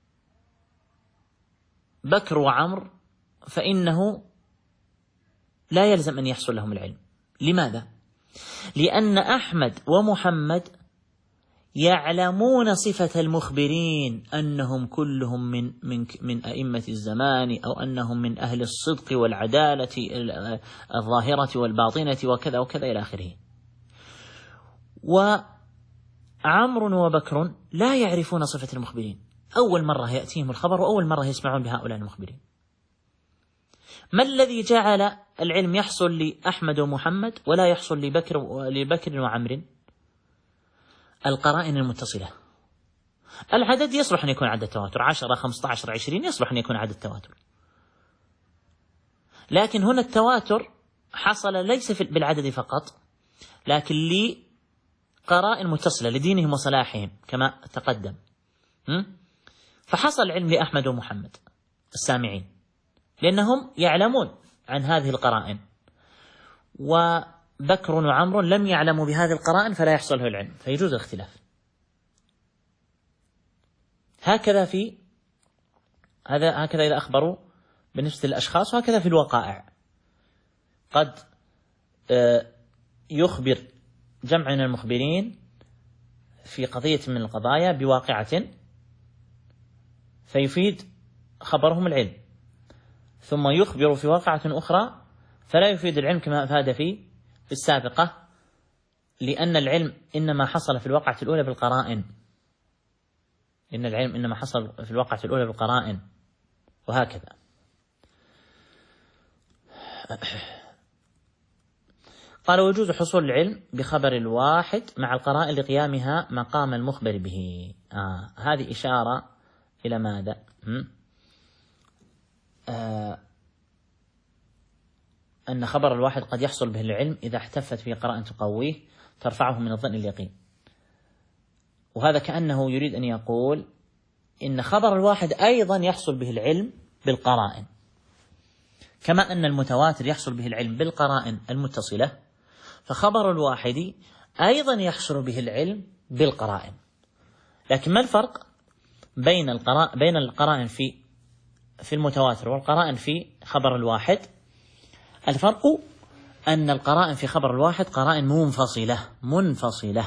بكر وعمر فإنه لا يلزم أن يحصل لهم العلم. لماذا؟ لأن أحمد ومحمد يعلمون صفة المخبرين، أنهم كلهم من أئمة الزمان، أو أنهم من أهل الصدق والعدالة الظاهرة والباطنة وكذا وكذا إلى آخره. وعمر وبكر لا يعرفون صفة المخبرين، أول مرة يأتيهم الخبر وأول مرة يسمعون بهؤلاء المخبرين. ما الذي جعل العلم يحصل لأحمد ومحمد ولا يحصل لبكر وعمر؟ القرائن المتصلة. العدد يصلح أن يكون عدد تواتر، 10 15 20 يصلح أن يكون عدد تواتر، لكن هنا التواتر حصل ليس بالعدد فقط، لكن لقرائن متصلة لدينهم وصلاحهم كما تقدم. فحصل علم لأحمد ومحمد السامعين لأنهم يعلمون عن هذه القرائن، وبكر وعمر لم يعلموا بهذه القرائن فلا يحصل له العلم، فيجوز الاختلاف. هكذا إذا أخبروا بالنسبة للأشخاص، وهكذا في الوقائع. قد يخبر جمع من المخبرين في قضية من القضايا بواقعة فيفيد خبرهم العلم، ثم يخبر في واقعة أخرى فلا يفيد العلم كما أفاد في السابقة، لأن العلم إنما حصل في الواقعة الأولى بالقرائن، إن العلم إنما حصل في الواقعة الأولى بالقرائن، وهكذا. قال: ويجوز حصول العلم بخبر الواحد مع القرائن لقيامها مقام المخبر به. هذه إشارة إلى ماذا؟ أن خبر الواحد قد يحصل به العلم إذا احتفت فيه قرائن تقويه ترفعه من الظن اليقين. وهذا كأنه يريد أن يقول إن خبر الواحد أيضا يحصل به العلم بالقرائن، كما أن المتواتر يحصل به العلم بالقرائن المتصلة، فخبر الواحد أيضا يحصل به العلم بالقرائن. لكن ما الفرق بين القرائن في المتواتر والقرائن في خبر الواحد؟ الفرق أن القرائن في خبر الواحد قرائن منفصلة.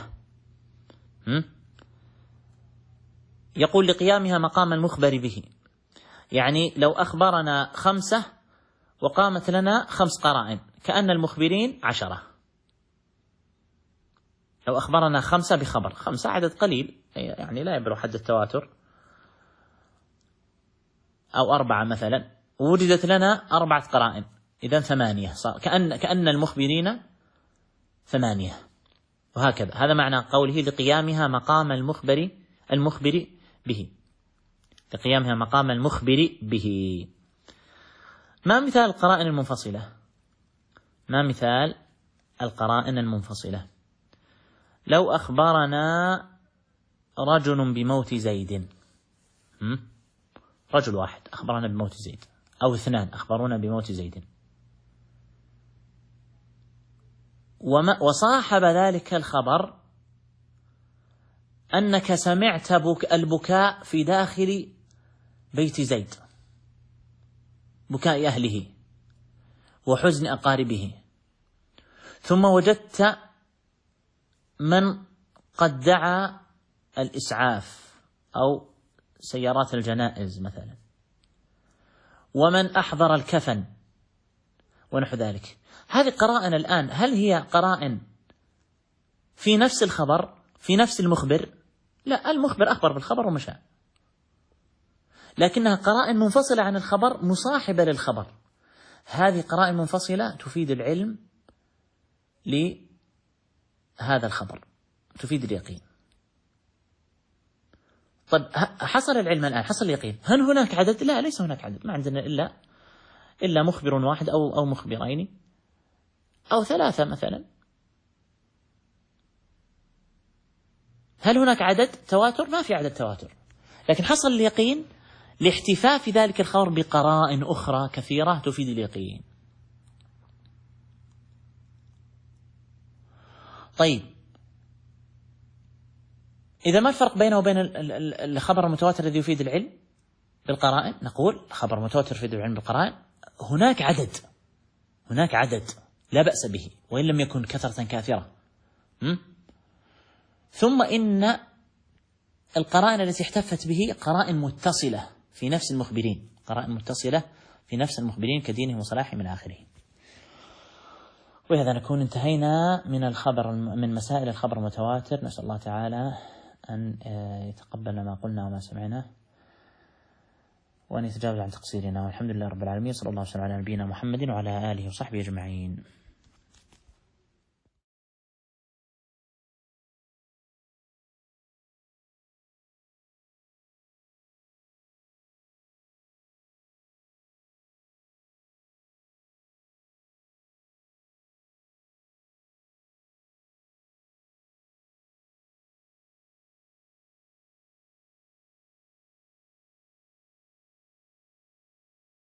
يقول لقيامها مقام المخبر به، يعني لو أخبرنا 5 وقامت لنا 5 قرائن كأن المخبرين 10. لو أخبرنا 5 بخبر، 5 عدد قليل يعني لا يبلغ حد التواتر، أو 4 مثلا، ووجدت لنا 4 قرائن، إذن 8 صار كأن المخبرين 8. وهكذا، هذا معنى قوله لقيامها مقام المخبر به، لقيامها مقام المخبر به. ما مثال القرائن المنفصلة؟ لو أخبرنا رجل بموت زيد، رجل واحد أخبرنا بموت زيد، أو 2 أخبرونا بموت زيد، وصاحب ذلك الخبر أنك سمعت البكاء في داخل بيت زيد، بكاء أهله وحزن أقاربه، ثم وجدت من قد دعا الإسعاف أو سيارات الجنائز مثلا، ومن أحضر الكفن ونحو ذلك. هذه قرائن الآن، هل هي قرائن في نفس الخبر في نفس المخبر، لا، المخبر أخبر بالخبر ومشى، لكنها قرائن منفصلة عن الخبر مصاحبة للخبر. هذه قرائن منفصلة تفيد العلم لهذا الخبر، تفيد اليقين. طيب حصل العلم الآن، حصل اليقين، هل هناك عدد؟ لا، ليس هناك عدد، ما عندنا إلا مخبر واحد أو مخبرين أو ثلاثة مثلا. هل هناك عدد تواتر؟ ما في عدد تواتر، لكن حصل اليقين لاحتفاء في ذلك الخبر بقرائن أخرى كثيرة تفيد اليقين. طيب، إذا ما الفرق بينه وبين الخبر المتواتر الذي يفيد العلم بالقرائن؟ نقول خبر متواتر يفيد العلم بالقرائن، هناك عدد لا بأس به وإن لم يكن كثرة كافرة. ثم إن القرائن التي احتفت به قرائن متصلة في نفس المخبرين، قرائن متصلة في نفس المخبرين كدينهم وصلاحهم من آخره. وبهذا نكون انتهينا من مسائل الخبر المتواتر. نسأل الله تعالى أن يتقبل ما قلنا وما سمعنا، وأن يتجاوز عن تقصيرنا، والحمد لله رب العالمين، صلى الله وسلم على نبينا محمد وعلى آله وصحبه أجمعين.